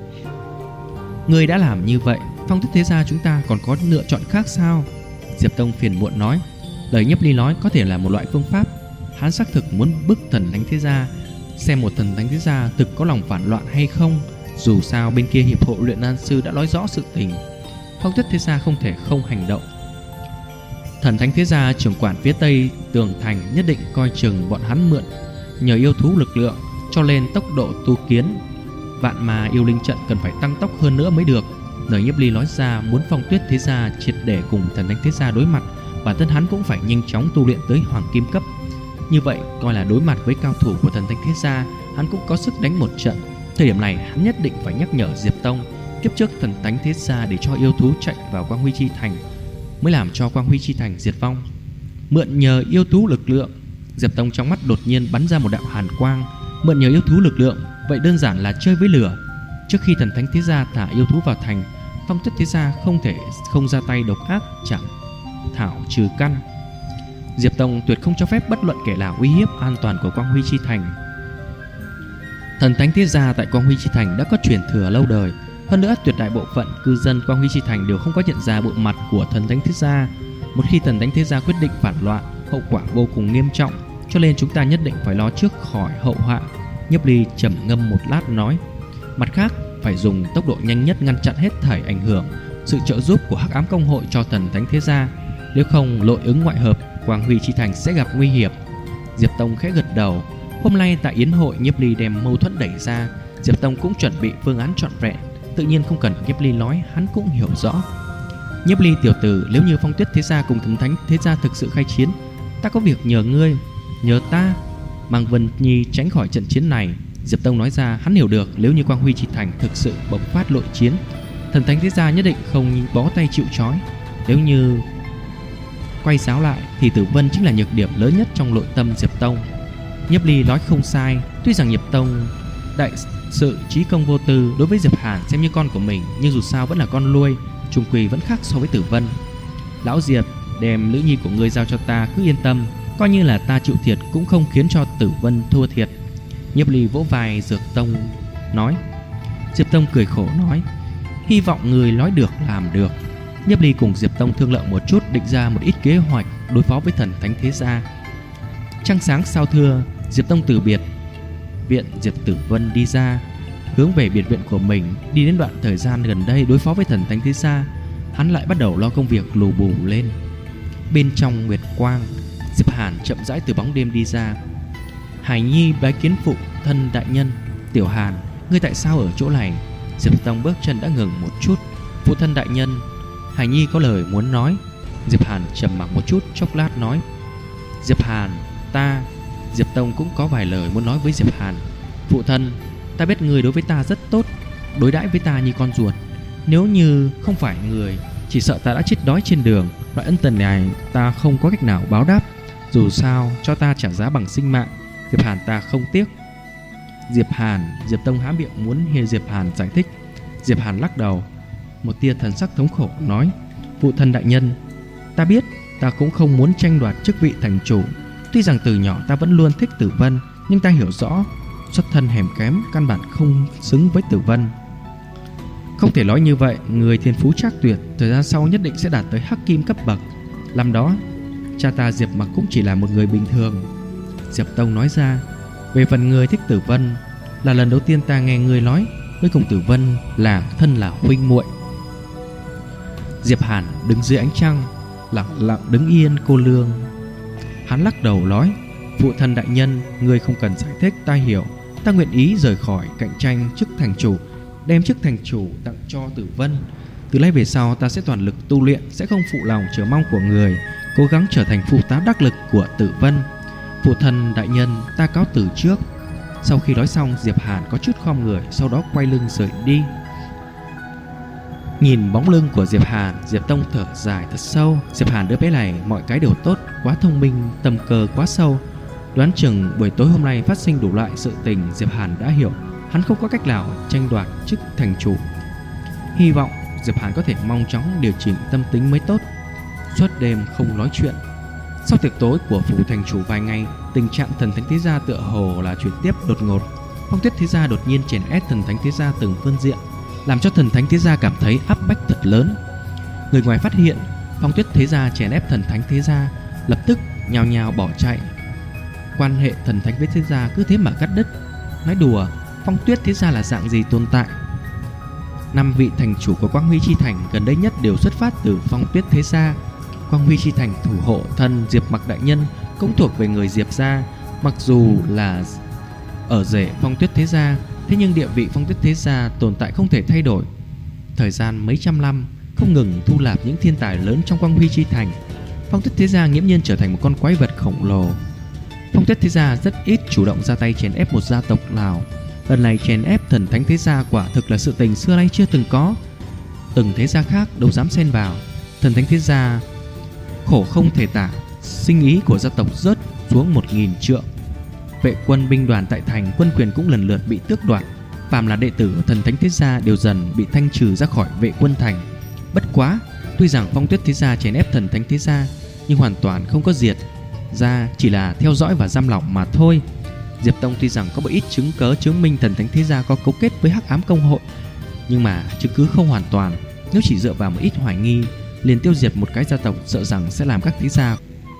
[SPEAKER 2] Người đã làm như vậy, Phong Tuyết Thế Gia chúng ta còn có lựa chọn khác sao? Diệp Tông phiền muộn nói. Lời Nhiếp Ly nói có thể là một loại phương pháp. Hắn xác thực muốn bức Thần Thánh Thế Gia, xem một Thần Thánh Thế Gia thực có lòng phản loạn hay không. Dù sao bên kia hiệp hội luyện đan sư đã nói rõ sự tình, Phong Tuyết Thế Gia không thể không hành động. Thần Thánh Thế Gia trưởng quản phía tây tường thành nhất định coi chừng bọn hắn mượn nhờ yêu thú lực lượng, cho nên tốc độ tu kiến vạn mà yêu linh trận cần phải tăng tốc hơn nữa mới được. Lời Nhiếp Ly nói ra, muốn Phong Tuyết Thế Gia triệt để cùng Thần Thánh Thế Gia đối mặt, bản thân hắn cũng phải nhanh chóng tu luyện tới hoàng kim cấp. Như vậy coi là đối mặt với cao thủ của Thần Thánh Thế Gia, hắn cũng có sức đánh một trận. Thời điểm này hắn nhất định phải nhắc nhở Diệp Tông, kiếp trước Thần Thánh Thế Gia để cho yêu thú chạy vào Quang Huy Chi Thành mới làm cho Quang Huy Chi Thành diệt vong. Mượn nhờ yêu thú lực lượng. Diệp Tông trong mắt đột nhiên bắn ra một đạo hàn quang. Mượn nhờ yêu thú lực lượng, vậy đơn giản là chơi với lửa. Trước khi Thần Thánh Thế Gia thả yêu thú vào thành, Phong Tuyết Thế Gia không thể không ra tay độc ác chẳng thảo trừ căn. Diệp Tông tuyệt không cho phép bất luận kẻ nào uy hiếp an toàn của Quang Huy Chi Thành. Thần Thánh Thế Gia tại Quang Huy Chi Thành đã có truyền thừa lâu đời. Hơn nữa tuyệt đại bộ phận cư dân Quang Huy Chi Thành đều không có nhận ra bộ mặt của Thần Thánh Thế Gia. Một khi Thần Thánh Thế Gia quyết định phản loạn, hậu quả vô cùng nghiêm trọng, cho nên chúng ta nhất định phải lo trước khỏi hậu họa. Nhiếp Ly trầm ngâm một lát nói, mặt khác phải dùng tốc độ nhanh nhất ngăn chặn hết thảy ảnh hưởng sự trợ giúp của Hắc Ám Công Hội cho Thần Thánh Thế Gia. Nếu không, nội ứng ngoại hợp, Quang Huy Chi Thành sẽ gặp nguy hiểm. Diệp Tông khẽ gật đầu. Hôm nay tại yến hội, Nhiếp Ly đem mâu thuẫn đẩy ra, Diệp Tông cũng chuẩn bị phương án trọn vẹn, tự nhiên không cần Nhiếp Ly nói, hắn cũng hiểu rõ. Nhiếp Ly tiểu tử, nếu như Phong Tuyết Thế Gia cùng Thần Thánh Thế Gia thực sự khai chiến, ta có việc nhờ ngươi, nhờ ta mang Vân Nhi tránh khỏi trận chiến này. Diệp Tông nói ra, hắn hiểu được nếu như Quang Huy Chi Thành thực sự bộc phát nội chiến, Thần Thánh Thế Gia nhất định không bó tay chịu trói. Nếu như quay giáo lại thì Tử Vân chính là nhược điểm lớn nhất trong nội tâm Diệp Tông. Nhiếp Ly nói không sai, tuy rằng Diệp Tông đại sự trí công vô tư, đối với Diệp Hàn xem như con của mình, nhưng dù sao vẫn là con nuôi, chung quy vẫn khác so với Tử Vân. Lão Diệp, đem nữ nhi của ngươi giao cho ta, cứ yên tâm, coi như là ta chịu thiệt cũng không khiến cho Tử Vân thua thiệt. Nhiếp Ly vỗ vai Diệp Tông nói. Diệp Tông cười khổ nói, hy vọng người nói được làm được. Nhiếp Ly cùng Diệp Tông thương lượng một chút, định ra một ít kế hoạch đối phó với Thần Thánh Thế Gia. Trăng sáng sao thưa, Diệp Tông từ biệt viện Diệp Tử Vân đi ra, hướng về biệt viện của mình. Đi đến đoạn thời gian gần đây đối phó với Thần Thánh Thế Gia, hắn lại bắt đầu lo công việc lù bù lên. Bên trong nguyệt quang, Diệp Hàn chậm rãi từ bóng đêm đi ra. Hải Nhi bái kiến phụ thân đại nhân. Tiểu Hàn, ngươi tại sao ở chỗ này? Diệp Tông bước chân đã ngừng một chút. Phụ thân đại nhân, Hải Nhi có lời muốn nói. Diệp Hàn trầm mặc một chút, chốc lát nói, Diệp Hàn, ta. Diệp Tông cũng có vài lời muốn nói với Diệp Hàn. Phụ thân, ta biết người đối với ta rất tốt, đối đãi với ta như con ruột. Nếu như không phải người, chỉ sợ ta đã chết đói trên đường. Loại ân tình này ta không có cách nào báo đáp. Dù sao cho ta trả giá bằng sinh mạng, Diệp Hàn ta không tiếc. Diệp Hàn. Diệp Tông há miệng muốn nghe Diệp Hàn giải thích. Diệp Hàn lắc đầu, một tia thần sắc thống khổ nói: phụ thân đại nhân, ta biết ta cũng không muốn tranh đoạt chức vị thành chủ. Tuy rằng từ nhỏ ta vẫn luôn thích Tử Vân, nhưng ta hiểu rõ xuất thân hèn kém, căn bản không xứng với Tử Vân. Không thể nói như vậy, người thiên phú trác tuyệt thời gian sau nhất định sẽ đạt tới hắc kim cấp bậc. Năm đó cha ta Diệp Mặc cũng chỉ là một người bình thường. Diệp Tông nói ra: về phần người thích Tử Vân, là lần đầu tiên ta nghe người nói với cùng Tử Vân là thân là huynh muội. Diệp Hàn đứng dưới ánh trăng, lặng lặng đứng yên cô lương. Hắn lắc đầu nói: phụ thân đại nhân, người không cần giải thích, ta hiểu. Ta nguyện ý rời khỏi cạnh tranh chức thành chủ, đem chức thành chủ tặng cho Tử Vân. Từ nay về sau ta sẽ toàn lực tu luyện, sẽ không phụ lòng chờ mong của người, cố gắng trở thành phụ tá đắc lực của Tử Vân. Phụ thân đại nhân, ta cáo từ trước. Sau khi nói xong, Diệp Hàn có chút khom người, sau đó quay lưng rời đi. Nhìn bóng lưng của Diệp Hàn, Diệp Tông thở dài thật sâu. Diệp Hàn đứa bé này mọi cái đều tốt, quá thông minh, tầm cơ quá sâu. Đoán chừng buổi tối hôm nay phát sinh đủ loại sự tình, Diệp Hàn đã hiểu hắn không có cách nào tranh đoạt chức thành chủ. Hy vọng Diệp Hàn có thể mau chóng điều chỉnh tâm tính mới tốt. Suốt đêm không nói chuyện. Sau tiệc tối của phủ thành chủ vài ngày, tình trạng thần thánh thế gia tựa hồ là chuyển tiếp đột ngột. Phong Tuyết thế gia đột nhiên chèn ép thần thánh thế gia từng phương diện, làm cho thần thánh thế gia cảm thấy áp bách thật lớn. Người ngoài phát hiện Phong Tuyết thế gia chèn ép thần thánh thế gia, lập tức nhao nhao bỏ chạy. Quan hệ thần thánh với thế gia cứ thế mà cắt đứt. Nói đùa, Phong Tuyết thế gia là dạng gì tồn tại? 5 vị thành chủ của Quang Huy Chi Thành gần đây nhất đều xuất phát từ Phong Tuyết thế gia. Quang Huy Chi Thành thủ hộ thân Diệp Mặc đại nhân cũng thuộc về người Diệp gia. Mặc dù là ở rể Phong Tuyết thế gia, thế nhưng địa vị Phong Tuyết thế gia tồn tại không thể thay đổi. Thời gian mấy trăm năm không ngừng thu nạp những thiên tài lớn trong Quang Huy Chi Thành, Phong Tuyết thế gia nghiễm nhiên trở thành một con quái vật khổng lồ. Phong Tuyết thế gia rất ít chủ động ra tay chèn ép một gia tộc nào. Lần này chèn ép thần thánh thế gia quả thực là sự tình xưa nay chưa từng có. Từng thế gia khác đâu dám xen vào. Thần thánh thế gia khổ không thể tả, sinh ý của gia tộc rớt xuống 1000 trượng. Vệ quân binh đoàn tại thành, quân quyền cũng lần lượt bị tước đoạt. Phàm là đệ tử của thần thánh thế gia đều dần bị thanh trừ ra khỏi vệ quân thành. Bất quá, tuy rằng Phong Tuyết thế gia chèn ép thần thánh thế gia, nhưng hoàn toàn không có diệt ra, chỉ là theo dõi và giam lỏng mà thôi. Diệp Tông tuy rằng có một ít chứng cớ chứng minh thần thánh thế gia có cấu kết với Hắc Ám Công hội, nhưng mà chứng cứ không hoàn toàn. Nếu chỉ dựa vào một ít hoài nghi liền tiêu diệt một cái gia tộc, sợ rằng sẽ làm các thế gia.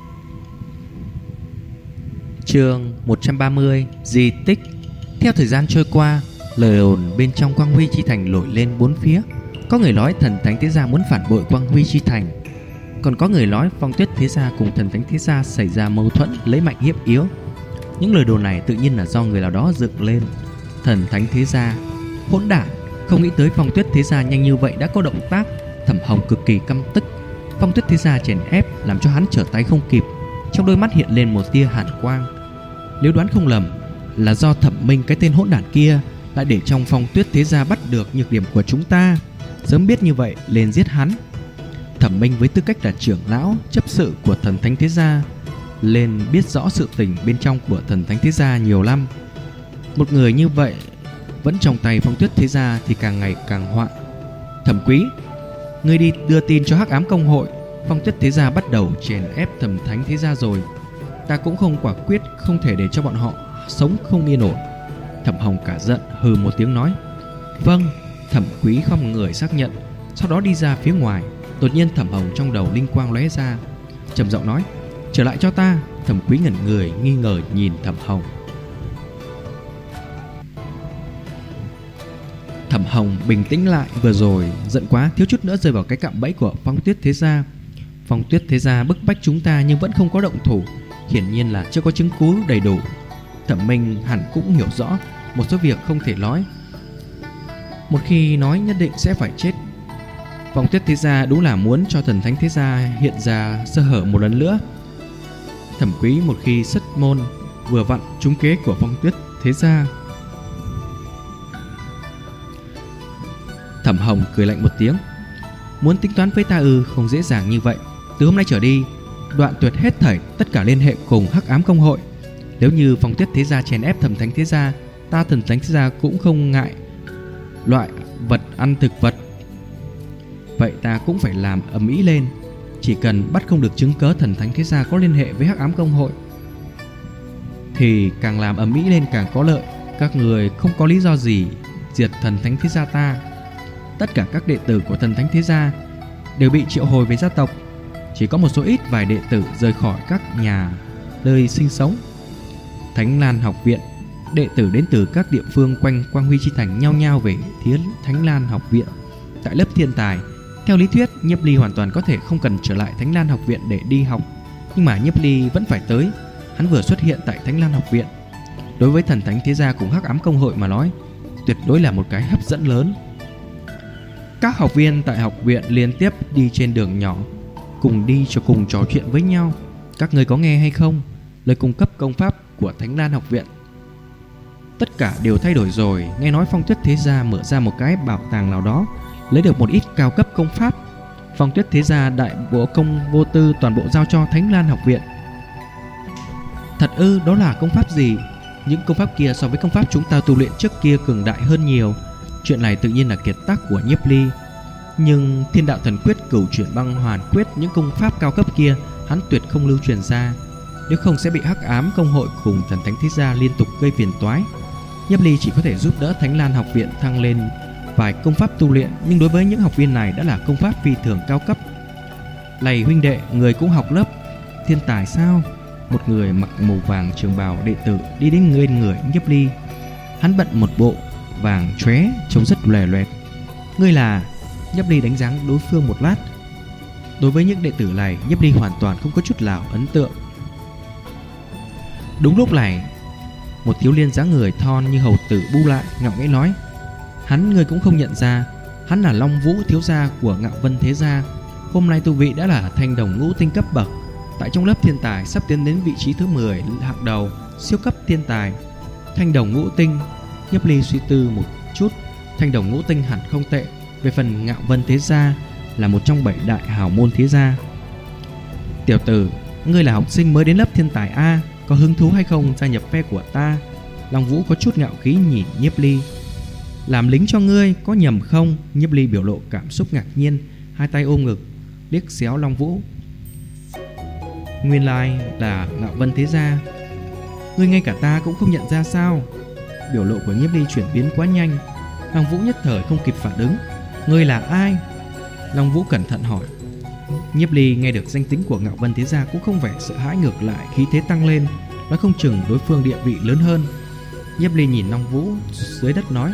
[SPEAKER 2] Chương 130: Di tích. Theo thời gian trôi qua, lời đồn bên trong Quang Huy Chi Thành nổi lên bốn phía. Có người nói thần thánh thế gia muốn phản bội Quang Huy Chi Thành, còn có người nói Phong Tuyết thế gia cùng thần thánh thế gia xảy ra mâu thuẫn, lấy mạnh hiếp yếu. Những lời đồn này tự nhiên là do người nào đó dựng lên. Thần thánh thế gia hỗn đản, không nghĩ tới Phong Tuyết thế gia nhanh như vậy đã có động tác. Thẩm Hồng cực kỳ căm tức. Phong Tuyết thế gia chèn ép làm cho hắn trở tay không kịp, trong đôi mắt hiện lên một tia hàn quang. Nếu đoán không lầm, là do Thẩm Minh cái tên hỗn đản kia lại để trong Phong Tuyết thế gia bắt được nhược điểm của chúng ta. Sớm biết như vậy lên giết hắn. Thẩm Minh với tư cách là trưởng lão chấp sự của thần thánh thế gia, lên biết rõ sự tình bên trong của thần thánh thế gia nhiều năm. Một người như vậy vẫn trong tay Phong Tuyết thế gia thì càng ngày càng hoạn. Thẩm Quý, ngươi đi đưa tin cho Hắc Ám Công hội, Phong Tuyết thế gia bắt đầu chèn ép thần thánh thế gia rồi. Ta cũng không quả quyết, không thể để cho bọn họ sống không yên ổn. Thẩm Hồng cả giận hừ một tiếng nói: vâng. Thẩm Quý không người xác nhận, sau đó đi ra phía ngoài. Đột nhiên Thẩm Hồng trong đầu linh quang lóe ra, trầm giọng nói: trở lại cho ta. Thẩm Quý ngẩn người nghi ngờ nhìn Thẩm Hồng. Thẩm Hồng bình tĩnh lại, vừa rồi giận quá, thiếu chút nữa rơi vào cái cạm bẫy của Phong Tuyết thế gia. Phong Tuyết thế gia bức bách chúng ta nhưng vẫn không có động thủ, hiển nhiên là chưa có chứng cứ đầy đủ. Thẩm Minh hẳn cũng hiểu rõ một số việc không thể nói, một khi nói nhất định sẽ phải chết. Phong Tuyết thế gia đúng là muốn cho thần thánh thế gia hiện ra sơ hở một lần nữa. Thẩm Quý một khi xuất môn, vừa vặn trúng kế của Phong Tuyết thế gia. Thẩm Hồng cười lạnh một tiếng: muốn tính toán với ta ư? Không dễ dàng như vậy. Từ hôm nay trở đi, đoạn tuyệt hết thảy tất cả liên hệ cùng Hắc Ám Công hội. Nếu như Phong Tuyết thế gia chèn ép thần thánh thế gia, Ta Thần Thánh Thế Gia cũng không ngại loại vật ăn thực vật. Vậy ta cũng phải làm ầm ĩ lên. Chỉ cần bắt không được chứng cớ Thần Thánh Thế Gia có liên hệ với Hắc Ám Công Hội thì càng làm ầm ĩ lên càng có lợi. Các người không có lý do gì diệt Thần Thánh Thế Gia ta. Tất cả các đệ tử của Thần Thánh Thế Gia đều bị triệu hồi về gia tộc. Chỉ có một số ít vài đệ tử rời khỏi các nhà nơi sinh sống. Thánh Lan Học Viện, đệ tử đến từ các địa phương quanh Quang Huy Chi Thành nhao nhao về phía Thánh Lan Học Viện. Tại lớp thiên tài, theo lý thuyết Nhiếp Ly hoàn toàn có thể không cần trở lại Thánh Lan Học Viện để đi học, nhưng mà Nhiếp Ly vẫn phải tới. Hắn vừa xuất hiện tại Thánh Lan Học Viện, đối với Thần Thánh Thế Gia cùng Hắc Ám Công Hội mà nói, tuyệt đối là một cái hấp dẫn lớn. Các học viên tại học viện liên tiếp đi trên đường nhỏ, cùng trò chuyện với nhau. Các người có nghe hay không? Lời cung cấp công pháp của Thánh Lan Học Viện tất cả đều thay đổi rồi. Nghe nói Phong Tuyết Thế Gia mở ra một cái bảo tàng nào đó, lấy được một ít cao cấp công pháp. Phong Tuyết Thế Gia đại bộ công vô tư toàn bộ giao cho Thánh Lan Học Viện. Thật ư? Đó là công pháp gì? Những công pháp kia so với công pháp chúng ta tu luyện trước kia cường đại hơn nhiều. Chuyện này tự nhiên là kiệt tác của Nhiếp Ly. Nhưng Thiên Đạo Thần Quyết, Cửu Chuyển Băng Hoàn Quyết, những công pháp cao cấp kia hắn tuyệt không lưu truyền ra, nếu không sẽ bị Hắc Ám Công Hội cùng Thần Thánh Thế Gia liên tục gây phiền toái. Nhiếp Ly chỉ có thể giúp đỡ Thánh Lan Học Viện thăng lên vài công pháp tu luyện, nhưng đối với những học viên này đã là công pháp phi thường cao cấp. Lầy huynh đệ, người cũng học lớp thiên tài sao? Một người mặc màu vàng trường bào đệ tử đi đến người Nhiếp Ly. Hắn bận một bộ vàng chóe trông rất lòe loẹt. Ngươi là? Nhiếp Ly đánh giá đối phương một lát. Đối với những đệ tử này, Nhiếp Ly hoàn toàn không có chút nào ấn tượng. Đúng lúc này, một thiếu niên dáng người thon như hầu tử bu lại, ngạo nghễ nói: Ngươi cũng không nhận ra, hắn là Long Vũ, thiếu gia của Ngạo Vân Thế Gia. Hôm nay tu vị đã là thanh đồng ngũ tinh cấp bậc, tại trong lớp thiên tài sắp tiến đến vị trí thứ 10 hạng đầu, siêu cấp thiên tài. Thanh đồng ngũ tinh. Nhiếp Ly suy tư một chút, thanh đồng ngũ tinh hẳn không tệ. Về phần Ngạo Vân Thế Gia là một trong 7 đại hào môn thế gia. Tiểu tử, ngươi là học sinh mới đến lớp thiên tài A, có hứng thú hay không gia nhập phe của ta? Long Vũ có chút ngạo khí nhìn Nhiếp Ly. Làm lính cho ngươi có nhầm không? Nhiếp Ly biểu lộ cảm xúc ngạc nhiên, hai tay ôm ngực liếc xéo Long Vũ. Nguyên lai là Ngạo Vân Thế Gia. Ngươi ngay cả ta cũng không nhận ra sao? Biểu lộ của Nhiếp Ly chuyển biến quá nhanh, Long Vũ nhất thời không kịp phản ứng. Ngươi là ai? Long Vũ cẩn thận hỏi. Nhiếp Ly nghe được danh tính của Ngạo Vân Thế Gia cũng không vẻ sợ hãi, ngược lại khí thế tăng lên, nói không chừng đối phương địa vị lớn hơn. Nhiếp Ly nhìn Long Vũ dưới đất nói: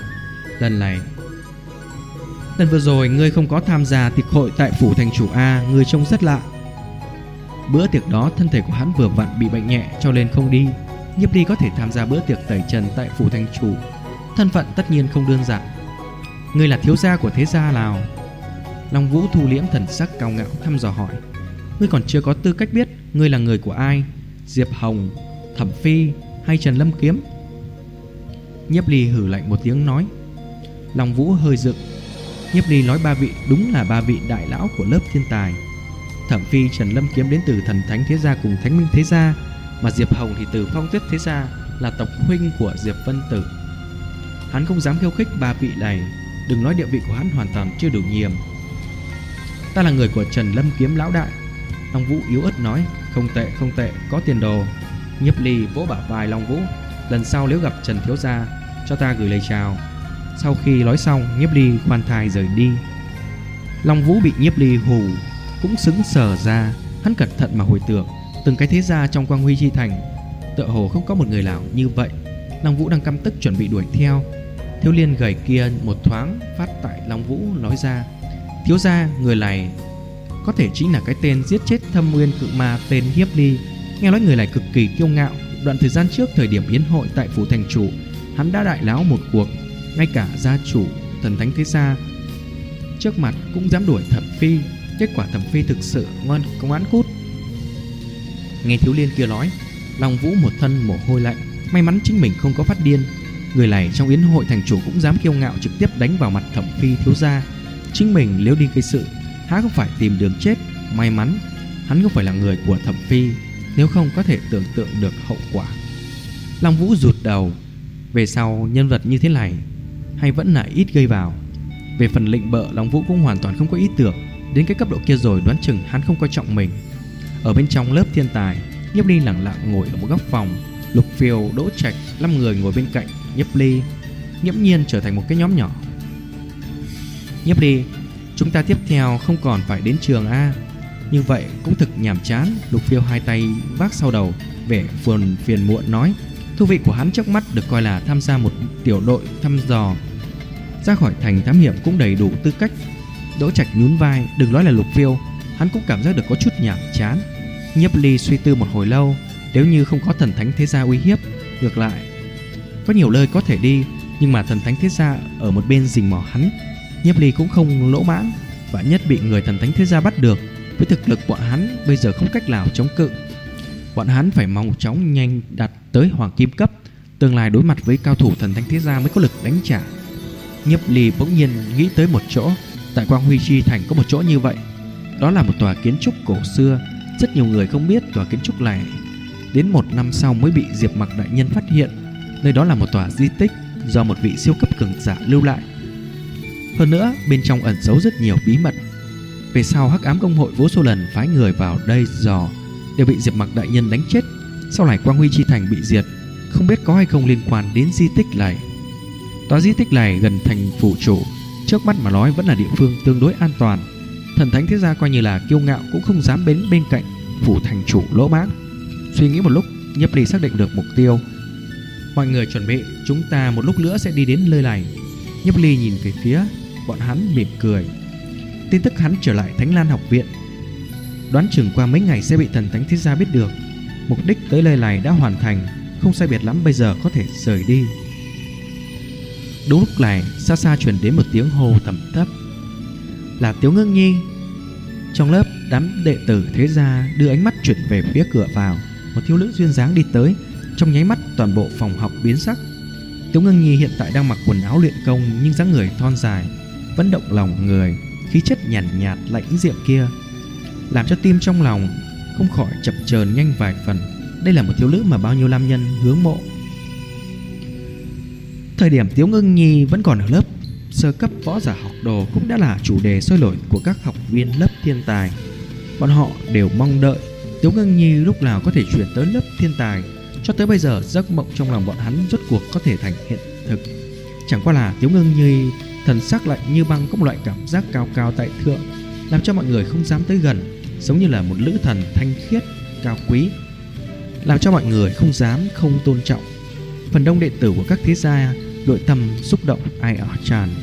[SPEAKER 2] Lần vừa rồi ngươi không có tham gia tiệc hội tại phủ thành chủ A, ngươi trông rất lạ. Bữa tiệc đó thân thể của hắn vừa vặn bị bệnh nhẹ cho nên không đi. Nhiếp Ly có thể tham gia bữa tiệc tẩy trần tại phủ thành chủ, thân phận tất nhiên không đơn giản. Ngươi là thiếu gia của thế gia nào? Long Vũ thu liễm thần sắc cao ngạo thăm dò hỏi. Ngươi còn chưa có tư cách biết ngươi là người của ai, Diệp Hồng, Thẩm Phi hay Trần Lâm Kiếm? Nhiếp Ly hừ lạnh một tiếng nói. Long Vũ hơi dựng. Nhiếp Ly nói 3 vị đúng là 3 vị đại lão của lớp thiên tài. Thẩm Phi, Trần Lâm Kiếm đến từ Thần Thánh Thế Gia cùng Thánh Minh Thế Gia, mà Diệp Hồng thì từ Phong Tuyết Thế Gia, là tộc huynh của Diệp Vân Tử. Hắn không dám khiêu khích 3 vị này, đừng nói địa vị của hắn hoàn toàn chưa đủ nhiệm. Ta là người của Trần Lâm Kiếm lão đại. Long Vũ yếu ớt nói. Không tệ, có tiền đồ. Nhiếp Ly vỗ bả vai Long Vũ. Lần sau nếu gặp Trần thiếu gia, cho ta gửi lời chào. Sau khi nói xong, Nhiếp Ly khoan thai rời đi. Long Vũ bị Nhiếp Ly hù cũng sững sờ ra. Hắn cẩn thận mà hồi tưởng từng cái thế gia trong Quang Huy Chi Thành, tựa hồ không có một người nào như vậy. Long Vũ đang căm tức chuẩn bị đuổi theo. Thiếu niên gầy kia một thoáng phát tại Long Vũ nói ra: Thiếu gia, người này có thể chính là cái tên giết chết Thâm Nguyên Cự Ma tên Nhiếp Ly. Nghe nói người này cực kỳ kiêu ngạo. Đoạn thời gian trước thời điểm yến hội tại phủ thành chủ, hắn đã đại láo một cuộc, ngay cả gia chủ Thần Thánh Thế Gia trước mặt cũng dám đuổi Thẩm Phi. Kết quả Thẩm Phi thực sự ngoan cút. Nghe thiếu niên kia nói, Long Vũ một thân mồ hôi lạnh. May mắn chính mình không có phát điên. Người này trong yến hội thành chủ cũng dám kiêu ngạo trực tiếp đánh vào mặt Thẩm Phi thiếu gia. Chính mình nếu đi gây sự, há không phải tìm đường chết. May mắn hắn không phải là người của Thẩm Phi, nếu không có thể tưởng tượng được hậu quả. Long Vũ rụt đầu. Về sau nhân vật như thế này hay vẫn là ít gây vào. Về phần Lệnh Bợ, Long Vũ cũng hoàn toàn không có ý tưởng. Đến cái cấp độ kia rồi đoán chừng hắn không coi trọng mình. Ở bên trong lớp thiên tài, Nhiếp Ly lặng lặng ngồi ở một góc phòng. Lục Phiêu, Đỗ Trạch, 5 người ngồi bên cạnh Nhiếp Ly, nghiễm nhiên trở thành một cái nhóm nhỏ. Nhiếp Ly, chúng ta tiếp theo không còn phải đến trường A. Như vậy cũng thực nhàm chán. Lục Phiêu hai tay vác sau đầu, vẻ phiền muộn nói. Thú vị của hắn trước mắt được coi là tham gia một tiểu đội thăm dò, ra khỏi thành thám hiểm cũng đầy đủ tư cách. Đỗ Trạch nhún vai, đừng nói là Lục Phiêu, hắn cũng cảm giác được có chút nhàm chán. Nhiếp Ly suy tư một hồi lâu, nếu như không có thần thánh thế gia uy hiếp, ngược lại có nhiều nơi có thể đi, nhưng mà thần thánh thế gia ở một bên rình mò hắn, Nhiếp Ly cũng không lỗ mãng. Vạn nhất bị người thần thánh thế gia bắt được, với thực lực bọn hắn bây giờ không cách nào chống cự. Bọn hắn phải mau chóng nhanh đạt tới hoàng kim cấp, tương lai đối mặt với cao thủ thần thánh thế gia mới có lực đánh trả. Nhiếp Ly bỗng nhiên nghĩ tới một chỗ. Tại Quang Huy Chi Thành có một chỗ như vậy. Đó là một tòa kiến trúc cổ xưa. Rất nhiều người không biết tòa kiến trúc này đến 1 năm sau mới bị Diệp Mặc đại nhân phát hiện. Nơi đó là một tòa di tích do một vị siêu cấp cường giả lưu lại. Hơn nữa bên trong ẩn giấu rất nhiều bí mật. Về sau Hắc Ám Công hội vô số lần phái người vào đây dò, đều bị Diệp Mặc đại nhân đánh chết. Sau này Quang Huy Chi Thành bị diệt, không biết có hay không liên quan đến di tích này. Tòa di tích này gần thành phủ chủ, trước mắt mà nói vẫn là địa phương tương đối an toàn. Thần thánh thế gia coi như là kiêu ngạo cũng không dám đến bên cạnh phủ thành chủ lỗ mãng. Suy nghĩ một lúc, Nhiếp Ly xác định được mục tiêu. Mọi người chuẩn bị, chúng ta một lúc nữa sẽ đi đến nơi này. Nhiếp Ly nhìn về phía bọn hắn mỉm cười. Tin tức hắn trở lại Thánh Lan học viện đoán chừng qua mấy ngày sẽ bị thần thánh thế gia biết được. Mục đích tới nơi này đã hoàn thành, không sai biệt lắm bây giờ có thể rời đi. Đúng lúc này xa xa truyền đến một tiếng hô trầm thấp, là Tiếu Ngưng Nhi. Trong lớp đám đệ tử thế gia đưa ánh mắt chuyển về phía cửa vào. Một thiếu nữ duyên dáng đi tới, trong nháy mắt toàn bộ phòng học biến sắc. Tiếu Ngưng Nhi hiện tại đang mặc quần áo luyện công, nhưng dáng người thon dài vẫn động lòng người. Khí chất nhàn nhạt lãnh diệm kia làm cho tim trong lòng không khỏi chập chờn nhanh vài phần. Đây là một thiếu nữ mà bao nhiêu nam nhân hướng mộ. Thời điểm Tiếu Ngưng Nhi vẫn còn ở lớp sơ cấp, võ giả học đồ cũng đã là chủ đề sôi nổi của các học viên lớp thiên tài. Bọn họ đều mong đợi Tiếu Ngưng Nhi lúc nào có thể chuyển tới lớp thiên tài. Cho tới bây giờ giấc mộng trong lòng bọn hắn rốt cuộc có thể thành hiện thực. Chẳng qua là Tiếu Ngưng Nhi thần sắc lạnh như băng, có một loại cảm giác cao cao tại thượng, làm cho mọi người không dám tới gần, giống như là một nữ thần thanh khiết cao quý, làm cho mọi người không dám không tôn trọng. Phần đông đệ tử của các thế gia nội tâm xúc động ai ở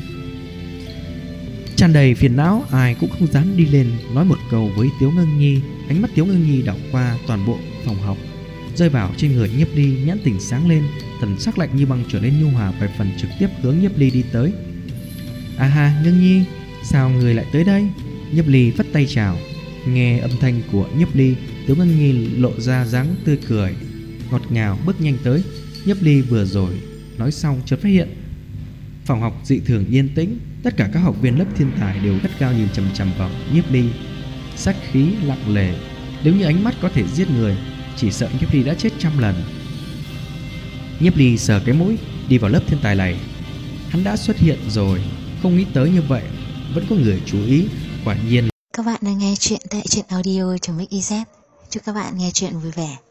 [SPEAKER 2] tràn đầy phiền não, ai cũng không dám đi lên nói một câu với Tiếu Ngưng Nhi. Ánh mắt Tiếu Ngưng Nhi đảo qua toàn bộ phòng học, rơi vào trên người Nhiếp Ly, nhãn tình sáng lên, thần sắc lạnh như băng trở nên nhu hòa vài phần, trực tiếp hướng Nhiếp Ly đi tới. À ha, Ngưng Nhi, sao người lại tới đây? Nhiếp Ly vất tay chào. Nghe âm thanh của Nhiếp Ly, Tiếu Ngưng Nhi lộ ra dáng tươi cười ngọt ngào, bước nhanh tới. Nhiếp Ly vừa rồi nói xong chợt phát hiện phòng học dị thường yên tĩnh. Tất cả các học viên lớp thiên tài đều gắt gao nhìn chằm chằm vào Nhiếp Ly, sát khí lặng lề. Nếu như ánh mắt có thể giết người, chỉ sợ Nhiếp Ly đã chết trăm lần. Nhiếp Ly sờ cái mũi, đi vào lớp thiên tài này. Hắn đã xuất hiện rồi, không nghĩ tới như vậy vẫn có người chú ý. Quả nhiên.
[SPEAKER 1] Các bạn đang nghe chuyện tại truyện audio.mix.iz. Chúc các bạn nghe chuyện vui vẻ.